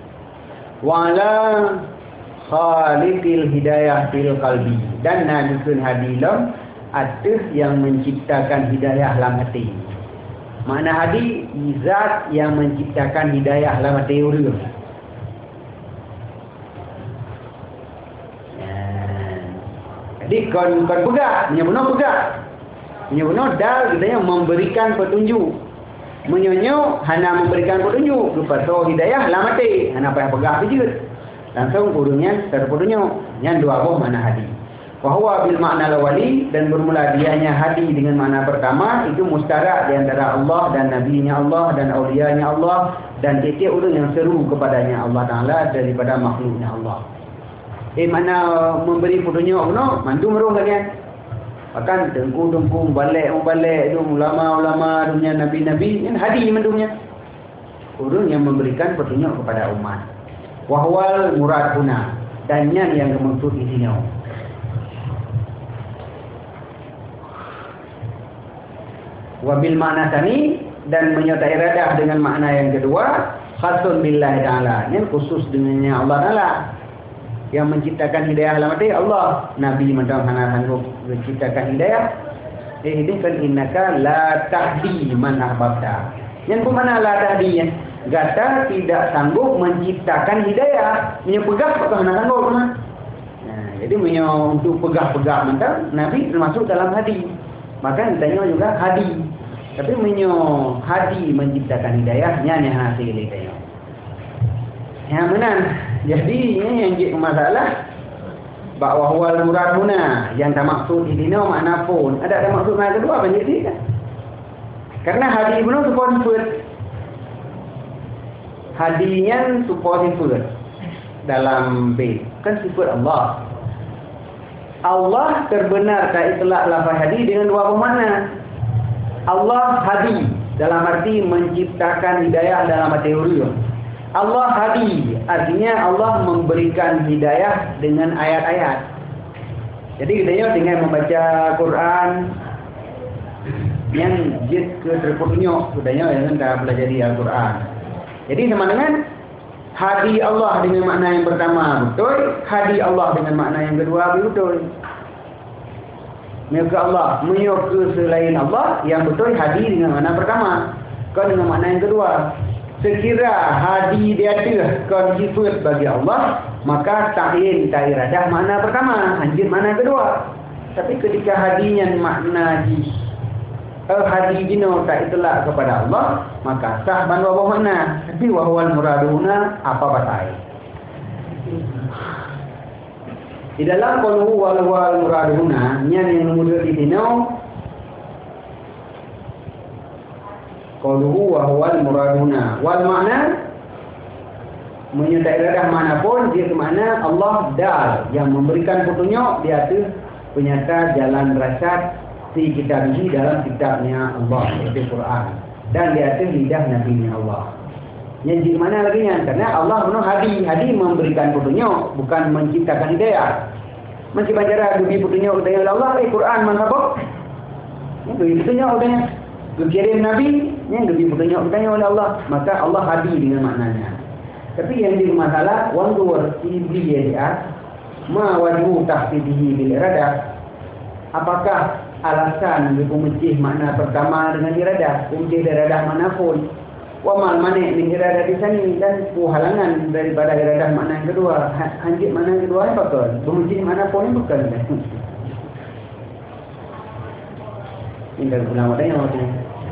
Wala khaliqil hidayah fil qalbi. Dan nadukun hadilam ada yang menciptakan hidayah dalam hati. Makna hadi zat yang menciptakan hidayah dalam hati orang. Jadi kon pegang, punya benar pegang. Punya benar dal katanya memberikan petunjuk. Menyonyo hana memberikan petunjuk, lupa so hidayah dalam hati. Hana payah pegang je. Langsung urungnya terpetunjuk. Yang dua buah makna hadi. Wahwa bil makna lawali, dan bermula dianya hadi dengan makna pertama itu mustarak di antara Allah dan nabinya Allah dan aulianya Allah dan tiap orang yang seru kepadanya Allah Taala daripada makhluknya Allah. Mana memberi petunjuk no mandu merung kan. Akan dengku balik itu ulama-ulama dunia nabi-nabi yang hadi mandunya. Orang yang memberikan petunjuk kepada umat. Wahwal murad huna, dan yang dimaksud di sini. Wabil makna tani, dan menyertai iradah dengan makna yang kedua, khasun billahi ta'ala, ini khusus dengannya Allah Ta'ala yang menciptakan hidayah dalam hati Allah. Nabi macam mana sanggup menciptakan hidayah. Ini kan innaka la tahdi man ahbabta. Yang mana la tahdi? Gata tidak sanggup menciptakan hidayah. Punya pegah kok mana sanggup mana? Nah, jadi punya untuk pegah-pegah mentang Nabi termasuk dalam hadi. Maka ditanya juga hadi. Tapi menyo hadi menciptakan hidayahnya yang hasil hidayah. Yang benar. Jadi ini yang jadi masalah bahwa wal murad huna yang tak maksud di dino makna pun ada maksud makna kedua apa jadi kan? Karena hadi ibnu supposed hadinya supposed dalam bait kan sifat Allah. Allah terbenar tak itlak lafaz hadi dengan dua makna. Allah hadi dalam arti menciptakan hidayah dalam teori. Allah hadi artinya Allah memberikan hidayah dengan ayat-ayat. Jadi kita dengan membaca Quran yang jid ke terpenuh sudahnya yang dah belajar Al-Quran. Jadi sama dengan hadi Allah dengan makna yang pertama betul, hadi Allah dengan makna yang kedua betul. Mereka Allah menyokong selain Allah yang betul hadi dengan makna pertama, kau dengan makna yang kedua. Sekira hadi dia ada konsifat bagi Allah, maka ta'in ta'iradah makna pertama, anjir makna kedua. Tapi ketika hadinya makna hadi dino tak itulah kepada Allah, maka sah ban wabah makna. Tapi wahwal muraduna apa batai. Di dalam qalu wal muraduna yang nomor di sini qaluhu wa huwal muraduna wal makna menyertai iradah manapun dia ke makna Allah dal yang memberikan petunjuk di atas penyata jalan rasyad fi kitabih dalam kitabnya Allah iaitu Quran dan di atas lidah nabinya Allah. Yang di mana lagi nya? Karena Allah penuh hadi memberikan petunjuk bukan menciptakan hidayah. Masih baca dubi petunjuk dari Allah Quran manapun. Itu petunjuk katanya. Kirim Nabi yang lebih petunjuk oleh Allah, maka Allah hadi dengan maknanya. Tapi yang jadi masalah wandur ibli ya ma wajhu tahfidihi bil iradah. Apakah alasan dipemecih makna pertama dengan iradah, kunci iradah manapun? Wa mal mani min iradah di sini dan halangan daripada iradah makna yang kedua. Anjir makna yang kedua apa betul? Pemecih manapun bukan. Indah ulama tanya macam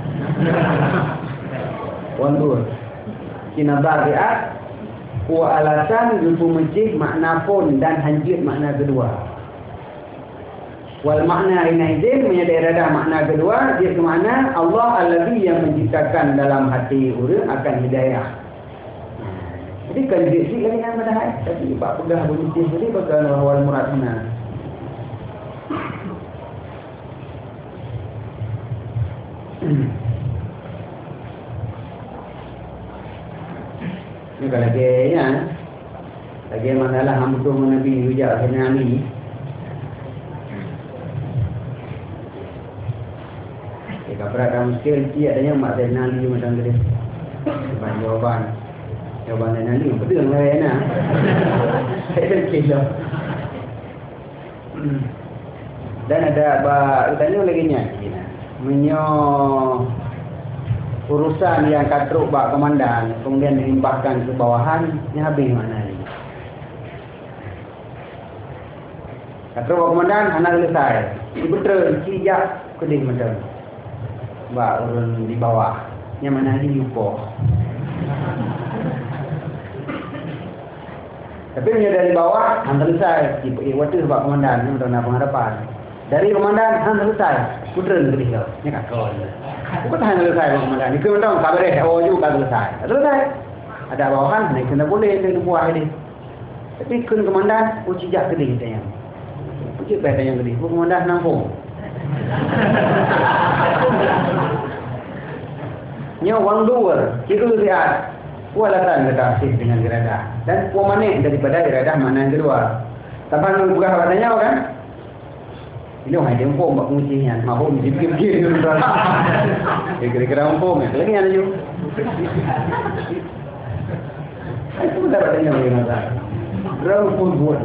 wandur kinabariat wa alasan yupu mencih makna pun dan hanjit makna kedua. Wal makna inaidin menyadari iradah makna kedua dia ke makna Allah alladhi yang menciptakan dalam hati orang akan hidayah. Jadi kan dia sih lagi yang pada tapi bab pegang mencih jadi bagaimana wal muradna. Ini kalau lagi lagi masalah hambutu Nabi hujak Sayyidina Ali. Kaprak kamu skill dia adanya mak Sayyidina Ali macam tu. Jawaban Sayyidina Ali betul lah ya nak. Saya kira. Dan ada tanya lagi nya. Menyo urusan yang katruk bak komandan kemudian dilimpahkan ke bawahan ni habis mana ni. Katruk bak komandan anak selesai. Betul sijak keding macam. Bak urun di bawah. Yang mana lagi lupa. Tapi punya dari bawah, hang selesai. Waktu sebab komandan, ni untuk nak pengharapan. Dari komandan, hang selesai. Putera negeri kau. Ni kakak je. Bukan hang selesai komandan. Ni kau tahu, kabar dia, oh juga selesai. Selesai. Ada bawahan, naik kena boleh, dia buah ini. Tapi kun komandan, cijak keding kita yang. Pucuk baik yang keding. Komandan nampung. Nya wang dua, kira lihat walatan berkasih dengan iradah dan puamanik daripada iradah mana yang kedua. Tapan lu buka katanya kan? Ini orang yang pun buat kuncinya, mahu dipikir-pikir dulu. Kira-kira umpum ya, lagi ada juga. Itu dapat tanya bagaimana? Berapa pun buat.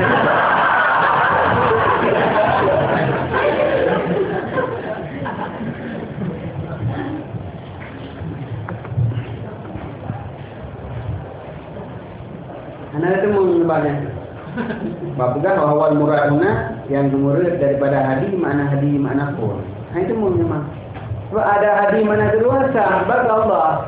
Anak itu mengubahnya. Bapak awal muraduna yang murid daripada hadi mana pun. Nah itu memang. Sebab ada hadi mana keluar sahabat Allah.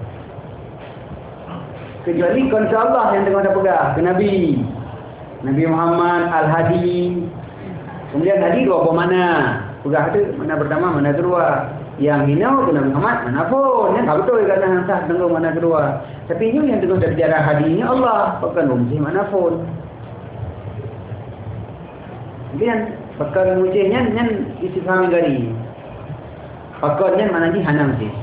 Kecuali konsep Allah yang tengah pegang ke Nabi Muhammad Al-Hadi. Kemudian hadi dua mana? Pegang itu mana pertama mana kedua. Yang hinau ke Nabi Muhammad mana pun. Yang tak betul kata sah tengok mana kedua. Tapi ini yang tengok dari jarak hadinya Allah. Bukan mungkin mana pun. Kemudian bakal mujiznya nyan istifham gari. Pakalnya mana ni hanam sih.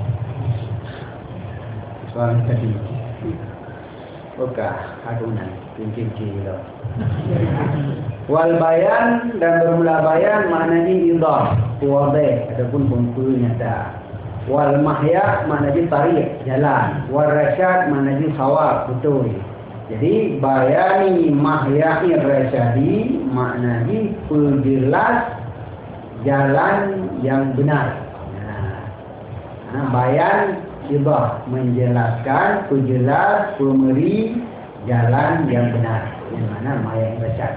Soal tadi. Oke, adunan cincin lo. Wal bayan dan bermula bayan maknanya idah, wadih ataupun bengkulu nyata. Wal mahya maknanya tarik, jalan. Wal rasyad maknanya sawab, betul. Jadi bayani mahyai rasyadi maknanya perjelas jalan yang benar. Nah, bayan idah menjelaskan, perjelas, pemberi jalan yang benar. Yang mana mahyai rasyad.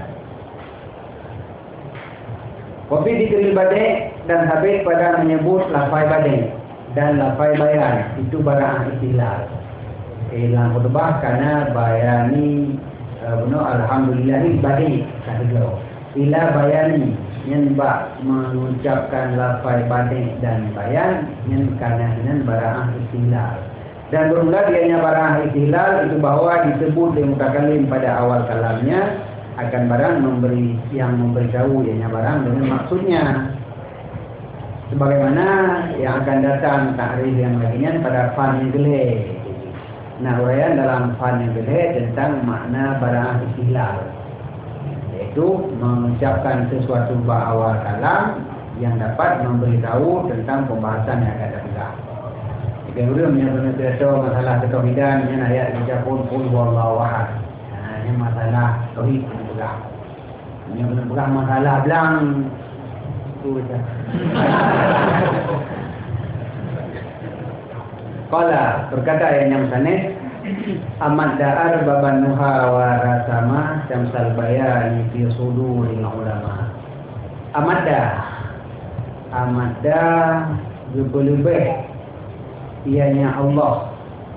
Kopi dikeril badai dan habis pada menyebut lafai badai dan lafai bayan itu barang istilah. Dalam khutbah karena bayani alhamdulillahi badai kata ila bayani yang mengucapkan lafai badai dan bayan yang karena dengan barang istilah. Dan bermula dianya barang istilah itu bahwa disebut di muka kalim pada awal kalamnya akan barang yang memberitahu ianya barang dengan maksudnya. Sebagaimana yang akan datang takrif yang lainnya pada fan yang gelap. Nah, uraian dalam fan yang gelap tentang makna barang istilah, yaitu mengucapkan sesuatu awal kalam yang dapat memberitahu tentang pembahasan yang akan datang. Kemudian menyebutkan masalah ketauhidan yang ayat ucapun qul huwallahu ahad. Nah, ini masalah tauhid juga. Yang benar masalah belang tu saja. Qala berkata yang sanes amat da'ar baban nuha wa rasama syamsal bayani fi suduril ulama. Amada lebih ianya Allah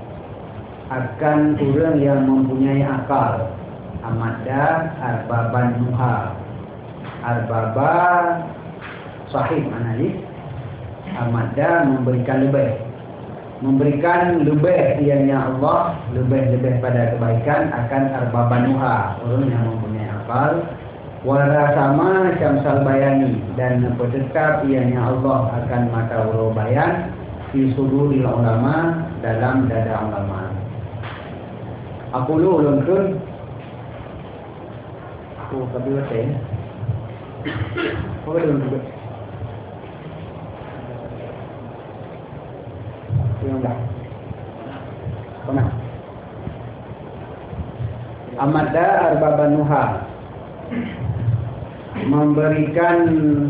akan orang yang mempunyai akal. Amada arbaban nuha. Arbaba sahih maknanya. Amada memberikan lebih ianya Allah lebih pada kebaikan akan arbaban nuha, orang yang mempunyai akal. Warasama syamsal bayani dan tetap ianya Allah akan mata huruf bayan fi suduril ulama dalam dada ulama. Aku lu ulun kun. Aku kabeh wate. Apa ulun kun? Yang dah. Mana? Amada arbabanuha memberikan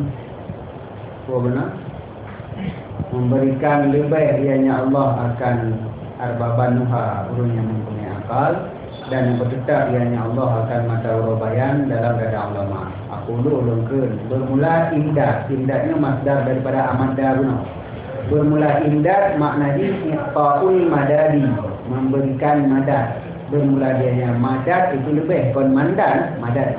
memberikan lebih ianya Allah akan arbabanuha urun yang mempunyai akal, dan yang bertetap ianya Allah akan mata urobayan dalam keadaan ulama. Aku ulungkeun bermula imdad. Imdadnya masdar daripada amada guna. Bermula imdad maknanya iqtaul madadi, memberikan madad. Bermula dianya madad itu lebih kon mandan madad.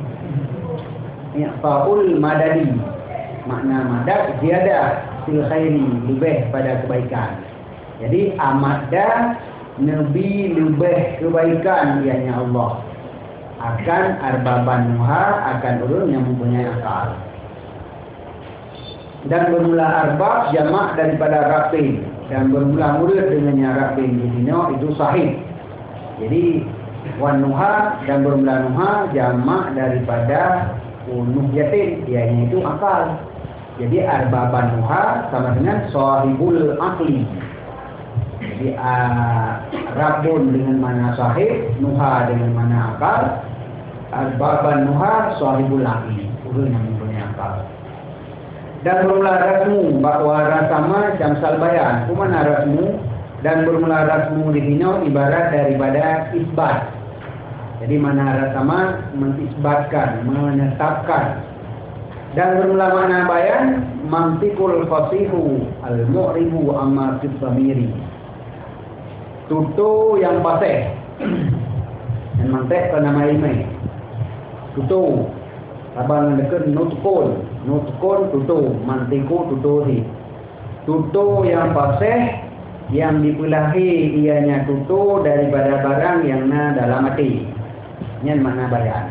Iqtaul madadi makna madad ziyadah fil khairi, lebih pada kebaikan. Jadi amada nabi lebih kebaikan ianya Allah akan arbaban nuha, akan ulun yang mempunyai akal. Dan bermula arbab jamak daripada rabin, dan bermula murid dengannya rabin di sini itu sahih. Jadi wan nuha dan bermula nuha jamak daripada nuhyatin, ianya itu akal. Jadi arbaban nuha sama dengan sahibul akli. Jadi rabun dengan mana sahib, nuha dengan mana akal. Arbaban nuha sahibul akli, urun yang mempunyai akal. Dan bermula rasmu, bahwa rasama jamsal bayan. Kumana rasmu? Dan bermula rasmu di sini ibarat daripada isbat. Jadi mana rasama mengisbatkan, menetapkan. Dan bermula makna bayan, mantikul fasihu al-mu'ribu amma fitsamiri. Tutu yang pasih. Dan mantek ke nama ilmu. Tutu. Abang dekat nutkun. Nutkun tutu. Mantiku tutu hi. Tutu yang pasih, yang dipulahi ianya tutu daripada barang yang na dalam hati. Ini makna bayan.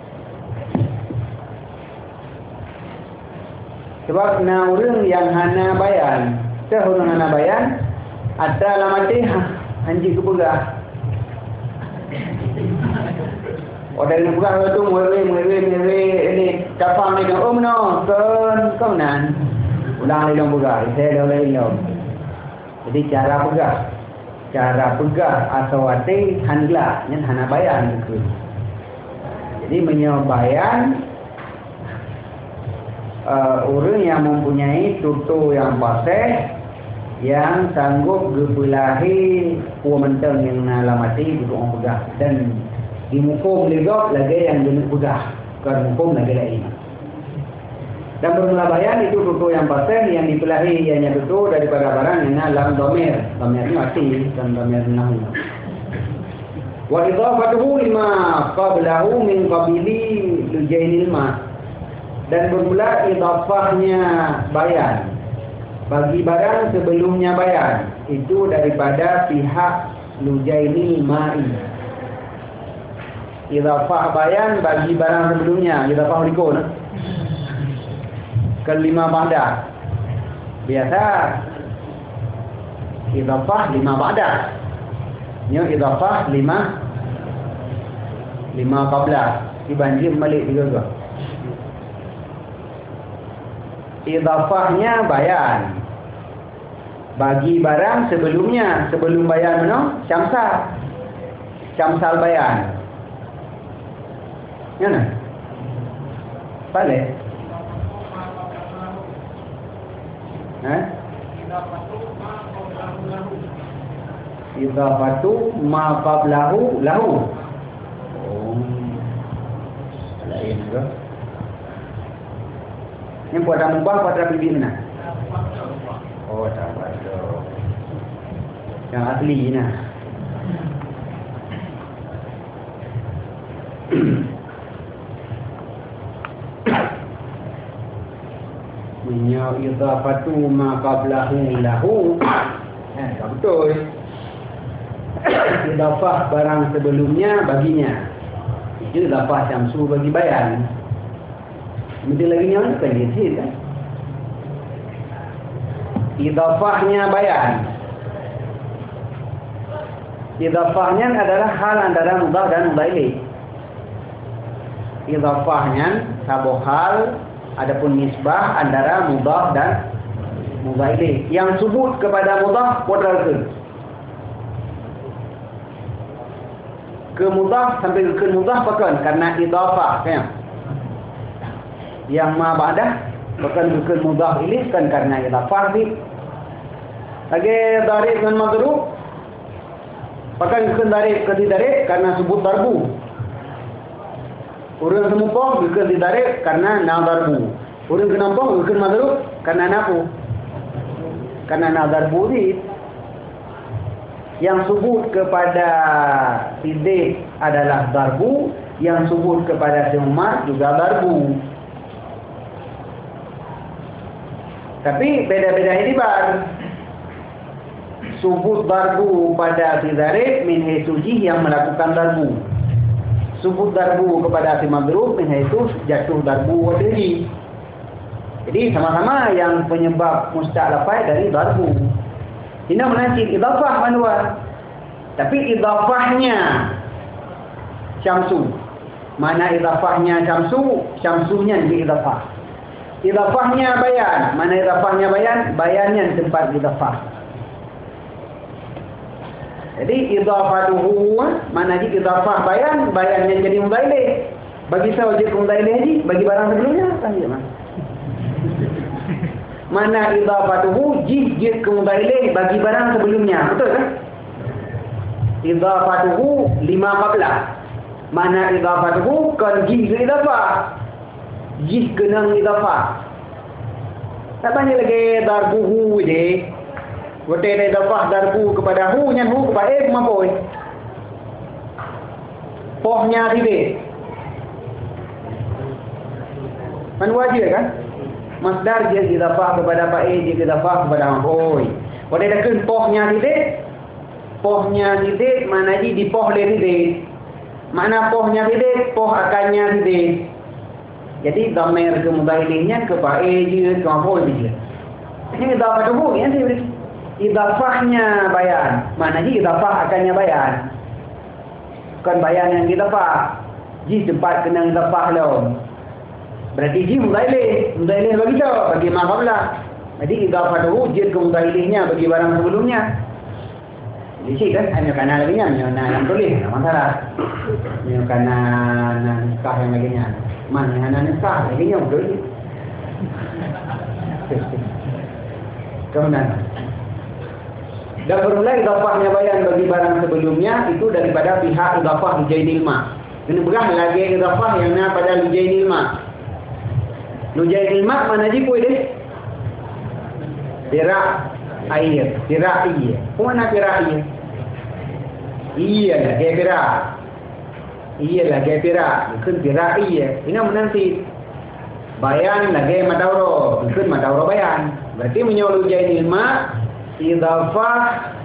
Sebab na orang yang hana bayan, orang hana bayan, ada lamati anji kepegah. Orang yang pegang itu meri ini kapal ni kan no kan nan ulang lagi pegang, saya lagi. Jadi cara pegang atau hati handla, yang hana bayan itu. Jadi menyobayan orang yang mempunyai tutu yang pasih, yang sanggup gepulahi pumenteng yang nalamati duduk orang pegah, dan dimukum legok lagi yang duduk pegah, kan mukum lagi lain. Dan bermula bayan itu tutu yang pasih, yang dipulahi ianya tutu daripada barang yang dalam domir. Domir ini mati dan domir nahu. Wa idhafatuhu lima qablahu min qabili lujainil ma. Dan bermula idhafahnya bayan bagi barang sebelumnya bayan itu daripada pihak lujainil ma'i. Idhafah bayan bagi barang sebelumnya, idhafah likun kelima ba'da. Biasa idhafah lima ba'da. Ini idhafah lima qabla. Dibanjir balik juga. Idhafahnya bayan bagi barang sebelumnya, sebelum bayan mana? Syamsal bayan. Mana? Balik. Idhafatu ma qablahu lahu. Oh. Lain juga. Yang buat mubah pada pilih mana? Oh, tak ada. Yang asli nah. Minyak idhafatu ma qablahu lahu. Tak betul. Idhafah barang sebelumnya baginya. Itu idhafah syamsu bagi bayan. Mesti lagi ni orang kan dia kan. Idhafahnya bayan. Idhafahnya adalah hal antara mudhaf dan mudhaf ilaih. Idhafahnya sabo hal, adapun nisbah antara mudhaf dan mudhaf ilaih. Yang sebut kepada mudhaf modal ke mudhaf sampai ke mudhaf bahkan karena idhafah kan. Yang ma ba'dah bahkan ke mudhaf ilaih kan karena idhafah bi. Lagi darib dan madrub bahkan ke darib ke darib karena sebut darbu. Urang semupoh ke darib karena na darbu. Urang kenampong ke madrub karena napu. Karena na darbu ni yang sebut kepada sidik adalah darbu, yang sebut kepada Umar juga darbu. Tapi beda-beda itibar. Sebut darbu pada sidarib min haitsu yang melakukan darbu. Sebut darbu kepada si madrub min haitsu jatuh darbu wadiri. Jadi sama-sama yang penyebab mustaq lafaz dari darbu. Ini menasib idhafah manual. Tapi idhafahnya syamsu. Mana idhafahnya syamsu? Syamsunya di idhafah. Idhafahnya bayan. Mana idhafahnya bayan? Bayannya tempat idhafah. Jadi idhafatuhu mana di idhafah bayan? Bayannya jadi mudhaf ilaih. Bagi saya wajib mudhaf ilaih haji, bagi barang sebelumnya tanya Mas. Mana idhafatuhu jid ke mudhaf ilaih bagi barang sebelumnya, betul kan? Idhafatuhu lima qabla. Mana idhafatuhu kan jid ke idhafah. Jid kena idhafah. Tak tanya lagi darbuhu je. Wote ada idhafah darbu kepada hu nyan hu kepada mapoi. Pohnya tibe. Man wajib kan? Masdar dia idhafah kepada fa'il, dia idhafah kepada maf'ul. Kalau dia kena pohnya titik mana di poh le titik. Mana pohnya titik, poh akannya titik. Jadi dhamir ke mudhaf ilaihnya ke fa'il dia ke maf'ul dia. Ini idhafah tu ya dia. Idhafahnya bayan. Mana di idhafah akannya bayan. Kan bayan yang idhafah. Di tempat kena idhafah lawan. Berarti ji mudhaf ilaih bagi siapa? Bagi ma qabla. Jadi idhafatuhu jid ke mudhaf ilaihnya bagi barang sebelumnya. Jadi sih kan hanya kana lagi nya yang tulis masalah. Hanya kana nikah yang lagi nya. Mana hanya nikah lagi nya betul. Kemudian dan bermula idhafahnya bayan bagi barang sebelumnya itu daripada pihak idhafah lujainil ma. Kena berah lagi idhafah yang pada lujainil ma. Lujainil ma mana ji pui deh? Pirak air, pirak iya. Mana pirak iya? Iya lah kayak pirak. Iya lah kayak pirak. Bukan pirak iya. Ini menanti bayan lagi madauro, bukan madauro bayan. Berarti menyuruh lujainil ma idhafah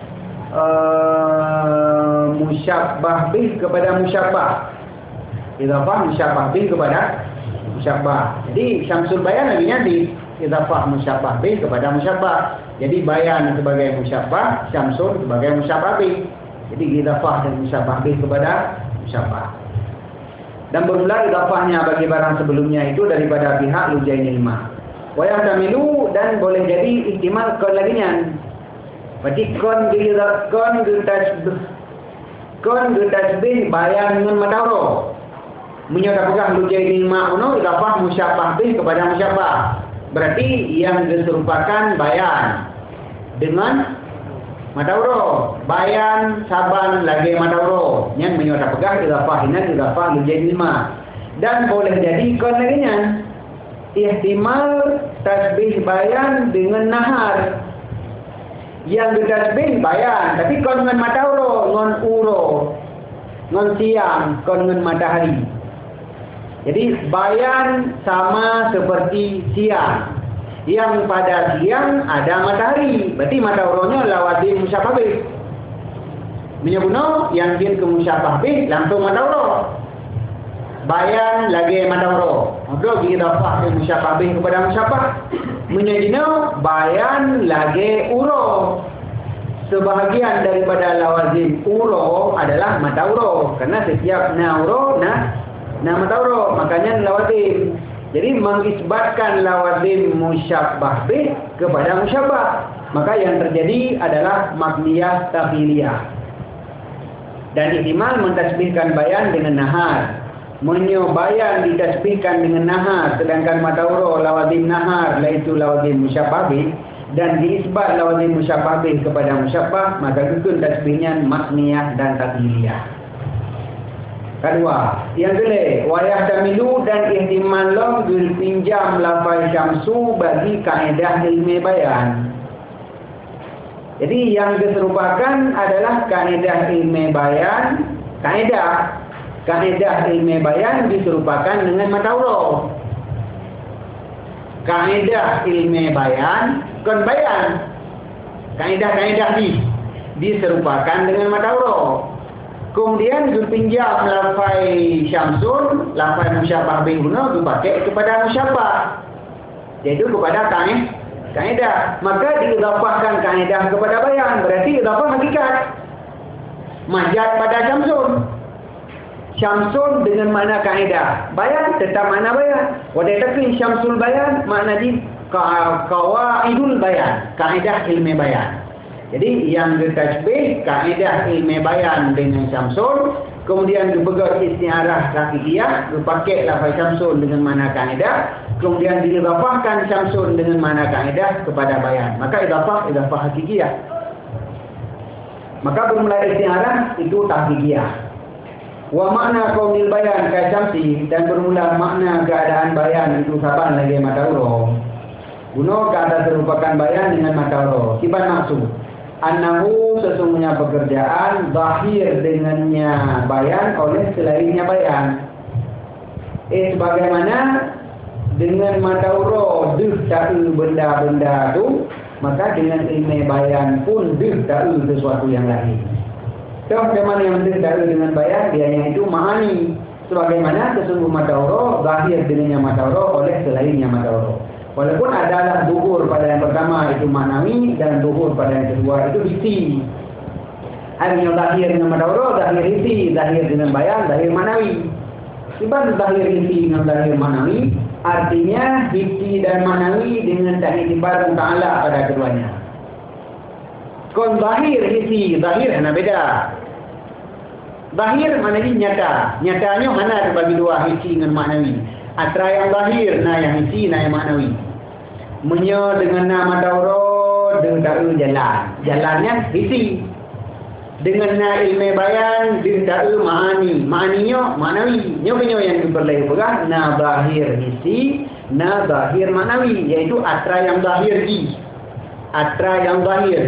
musyabbah bih kepada musyabbah. Idhafah musyabbah bih kepada musyabbah. Jadi syamsul bayan lagi di idhafah musyabbah bih kepada musyabbah. Jadi bayan sebagai musyabbah, syamsul sebagai musyabbah bih. Jadi idhafah dan musyabbah bih kepada musyabbah. Dan bermula idhafahnya bagi barang sebelumnya itu daripada pihak lujainil ma. Wa yahtamilu dan boleh jadi ihtimal kon laginya. Berarti kon tasbih bayan dengan madauro. Menyatakan lujainil ma uno idhafah musyabbah bih kepada musyabbah. Berarti yang diserupakan bayan dengan madauro. Bayan saban lagi madauro. Yang menyatakan idhafah ini idhafah lujainil ma. Dan boleh jadi kon laginya. Ihtimal tasbih bayan dengan nahar. Yang ditasbih bayan, tapi kon dengan madauro, dengan uro, dengan siang, kon dengan matahari. Jadi bayan sama seperti siang. Yang pada siang ada matahari. Berarti madauronya lawati musyabbah bih. Menyebutno yang din ke musyabbah bih langsung madauro. Bayan lagi madauro. Maka idhafah ke musyabbah bih kepada musyabbah. Menyebutno bayan lagi uro. sebahagian daripada lawazim uro adalah mata uro. Karena setiap na uro na mata uro. Makanya lawazim. Jadi mengisbatkan lawazim musyabbah bih kepada musyabbah. Maka yang terjadi adalah mabniyah tafiliyah. Dan ihtimal mentasbihkan bayan dengan nahar. Bayan ditasbihkan dengan nahar, sedangkan matauro lawazim nahar iaitu lawazim musyabbah bih, dan diisbat lawazim musyabbah bih kepada musyabbah, maka gugur tasbihnya mabniyah dan tafiliyah. Kedua, yang kedua, wayah tamilu dan ihtimal long pinjam lafaz syamsu bagi kaedah ilmi bayan. Jadi yang diserupakan adalah kaedah ilmi bayan, kaedah ilmi bayan diserupakan dengan matauro. Kaedah ilmi bayan kon bayan. Kaedah diserupakan dengan matauro. Kemudian dipinjam lafaz syamsun, lafaz musyabbah bih guna dipakai kepada musyabbah, yaitu kepada kaedah. Maka diidhafahkan kaedah kepada bayan, berarti idhafah hakikat. Majaz pada syamsun dengan makna kaedah, bayan tetap makna bayan. Wadai syamsul bayan makna di qawaidul bayan, kaedah ilmi bayan. Jadi yang ditasbih kaedah ilmi bayan dengan syamsun, kemudian dibegar istiarah hakikiyah, dipakai lafaz syamsun dengan makna kaedah, kemudian diidhafahkan syamsun dengan makna kaedah kepada bayan. Maka idhafah hakikiyah. Maka bermula istiarah itu tahqiqiyah. Wa makna qaulil bayan ka syamsi, dan bermula makna keadaan bayan itu saban lagi matauro. Guna kata serupakan bayan dengan matauro. Kiban maksud annahu sesungguhnya pekerjaan zahir dengannya bayan oleh selainnya bayan. Sebagaimana dengan matauro ta'u benda-benda itu, maka dengan ilmu bayan pun ta'u sesuatu yang lain. Bagaimana yang ta'u dengan bayan, dia itu ma'ani. Sebagaimana sesungguh matauro zahir dengannya matauro oleh selainnya matauro. Walaupun adalah duhur pada yang pertama itu manawi, dan duhur pada yang kedua itu hissi. Hanya zahir dengan matauro, zahir hissi, zahir dengan bayan, zahir manawi. Sebab zahir hissi dengan zahir manawi, artinya hissi dan manawi dengan ta'itibar ta'ala pada keduanya. Kon zahir hissi, zahir hanya beda. Zahir maknanya nyata. Nyatanya mana terbagi dua, hissi dengan manawi. Antara yang zahir, yang hissi, yang manawi. Menyo dengan nama dauro dengan jalan. Jalannya hissi. Dengan ilmu bayan dengan ma'ani. Ma'aninya manawi. Nyo yang diperlai pegah na zahir hissi, na zahir manawi, yaitu atra yang zahir atra yang zahir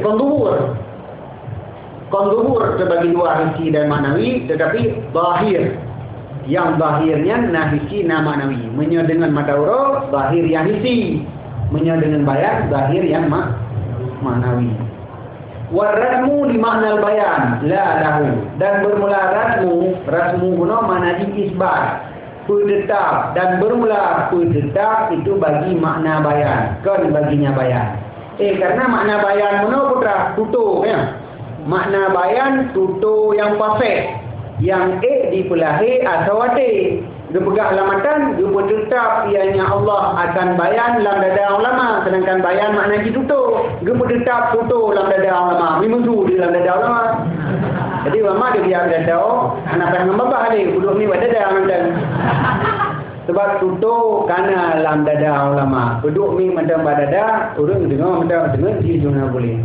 konduhur terbagi dua, hissi dan manawi, tetapi zahir. Yang zahirnya na hissi na manawi. Menyo dengan madauro zahir yang hissi, menyo dengan bayan zahir yang manawi. Warasmu di makna bayan la lahu, dan bermula rasmu guna mana di isbat tetap, dan bermula tetap itu bagi makna bayan, kan baginya bayan. Karena makna bayan guna putra tutu ya. Makna bayan tutu yang perfect, yang dipelahi atau ate. Dia alamatan, dia tetap ianya Allah akan bayan dalam dada ulama, sedangkan bayan makna tutup. Dia tetap tutup dalam dada ulama, memang tu di dalam dada ulama. Jadi ulama dia biar dada anak yang membabah ni, duduk ni buat dada macam. Sebab tutup karena dalam dada ulama. Duduk ni macam dada, orang dengar macam di zona boleh.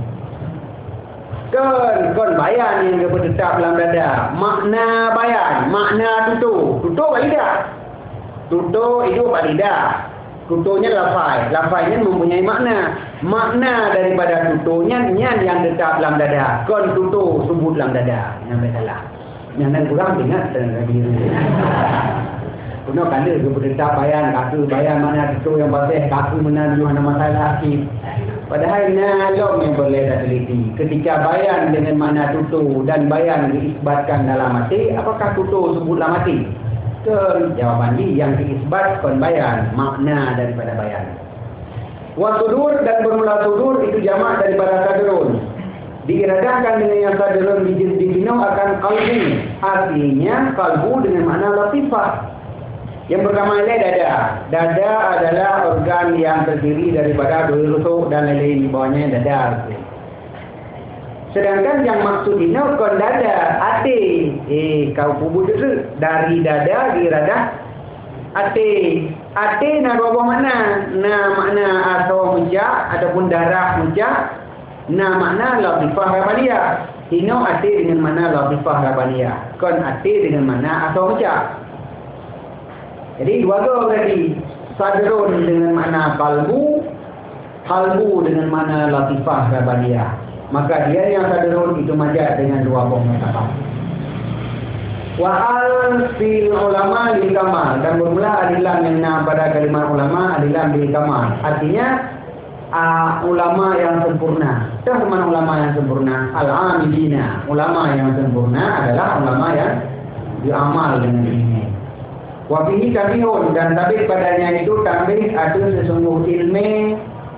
Kon bayan yang dia tetap dalam dada. Makna bayan, makna tutup balidah. Tutup itu balidah. Tutupnya lafaznya mempunyai makna. Makna daripada tutupnya yang tetap dalam dada. Kon tutup sebut dalam dada. Yang salah. Yang kurang ingat lagi. Punya kala dia tetap bayan, kaku bayan mana tutup yang pasal kaku mana ada masalah akib. Padahal nalom yang boleh dah teliti. Ketika bayan dengan makna tutu dan bayan diisbatkan dalam mati, apakah tutu sebut dalam mati? Jawaban ini yang diisbatkan bayan, makna daripada bayan. Wasudur dan bermula sudur itu jamak daripada sadrun. Diiradahkan dengan yang sadarun dibina akan kalbu. Artinya kalbu dengan makna latifah. Yang pertama adalah dada. Dada adalah organ yang terdiri daripada dua rusuk dan lain-lain. Di bawahnya dada. Sedangkan yang maksud ini kon dada, hati. Kau kubur itu dari dada diiradah hati. Hati nak dua makna. Nah makna asal mujak ataupun darah mujak. Nah makna latifah rabaniyah. Hino hati dengan makna latifah rabaniyah. Kon hati dengan makna asal mujak. Jadi dua berarti sadrun dengan makna kalbu, kalbu dengan makna latifah rabaniyah. Maka dia yang sadrun itu majaz dengan dua makna. Wa al fil ulama lil kamal, dan bermula adilah yang pada kalimat ulama adilah lil kamal. Artinya ulama yang sempurna. Siapa mana ulama yang sempurna? Al-amilina. Ulama yang sempurna adalah ulama yang beramal dengan ini. Wabihi kamihun, dan tabik padanya itu tambih ada sesungguh ilmu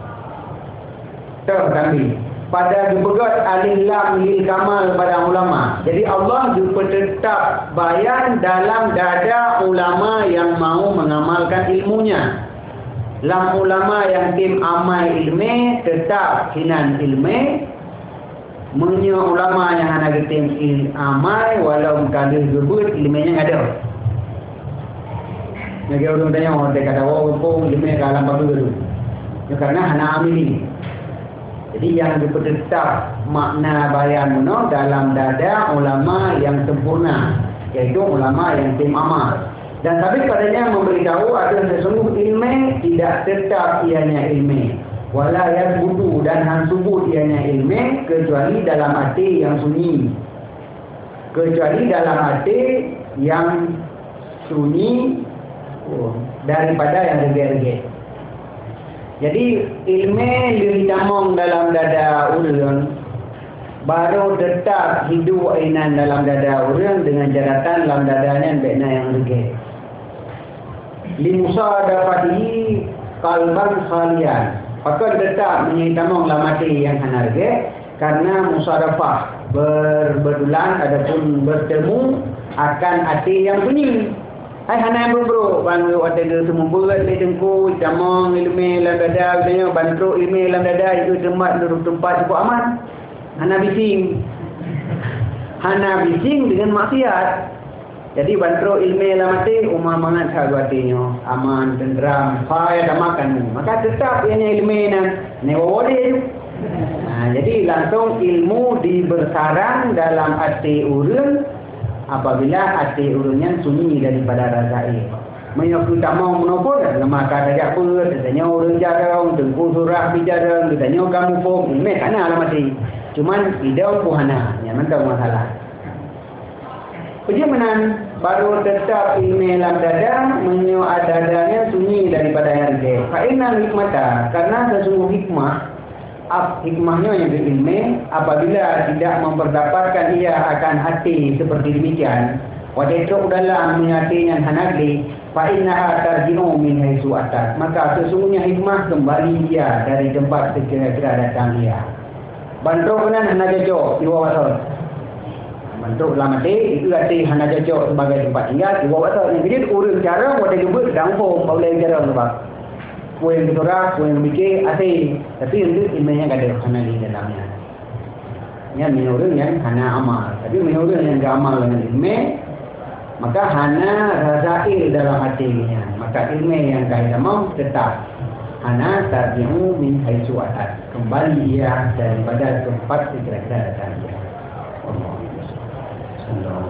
tambih pada dipegat alillam lil kamal pada ulama. Jadi Allah juga tetap bayan dalam dada ulama yang mau mengamalkan ilmunya. Lam ulama yang tim amal ilmu tetap hinan ilmu. Menyo ulama yang hanya tim amal walau kali sebut ilmunya ada. Jadi orang tanya orang dia kata pun ilmu kalam bagus dulu. Ya, karena hana amili. Jadi yang ditetap makna bayan muno dalam dada ulama yang sempurna, yaitu ulama yang tim amal. Dan tapi padanya memberitahu ada sesungguh ilmu tidak tetap ianya ilmu. Wala yasbutu, dan hansubut ianya ilmu kecuali dalam hati yang sunyi. Kecuali dalam hati yang sunyi daripada yang reggae-reggae. Jadi ilmu ditamong dalam dada ulun baru tetap hidup inan dalam dada ulun dengan jaratan dalam dadanya bena yang reggae. Limusadafatihi qalban khalian. Maka tetap menyitamong dalam hati yang hanarge karena musadafah berbetulan adapun bertemu akan hati yang sunyi. Hai hana bro, bantu ada semua berat di dengku, jamong ilmu dalam dada, katanya bantu ilmu dalam dada itu tempat cukup aman. Hana bising dengan maksiat. Jadi bantu ilmu dalam hati, umar mangat hatinya, aman, tenteram, faya dah makan. Maka tetap ianya ilmu nan newawade. Jadi langsung ilmu dibersarang dalam hati urun. Apabila hati urunnya sunyi daripada razai. Menyokut tamang menopor, maka tajak pun, katanya urun jarang, tengku surah bicara, katanya kamu pun, ini kana alamat ini. Cuman tidak puhana, yang mentang masalah. Perjalanan baru tetap ilmu dalam dada, menyok dadanya sunyi daripada harga. Fa'inal hikmata, karena sesungguh hikmah, hikmahnya yang berilmu apabila tidak memperdapatkan ia akan hati seperti demikian wadaitu dalam hatinya hanagli fa innaha tarji'u min haitsu atat, maka sesungguhnya hikmah kembali dia dari tempat sekira-kira datang dia. Bantu kenan hana jajok iwa wasal. Bantu lama mati itu hati hana jajok sebagai tempat tinggal iwa wasal. Jadi urang cara wadai jumpa dangpong boleh jarang sebab kue yang ditorah, kue yang mikir, asing. Tapi itu ilmunya tak ada hana di dalamnya. Ya, menurut yang hana amal. Tapi menurut yang tak amal dengan ilmu, maka hana razail dalam hatinya. Maka ilmu yang tak amal tetap. Hana tarji'u min haitsu atat. Kembali ia daripada tempat sekira-kira datang dia. Allah.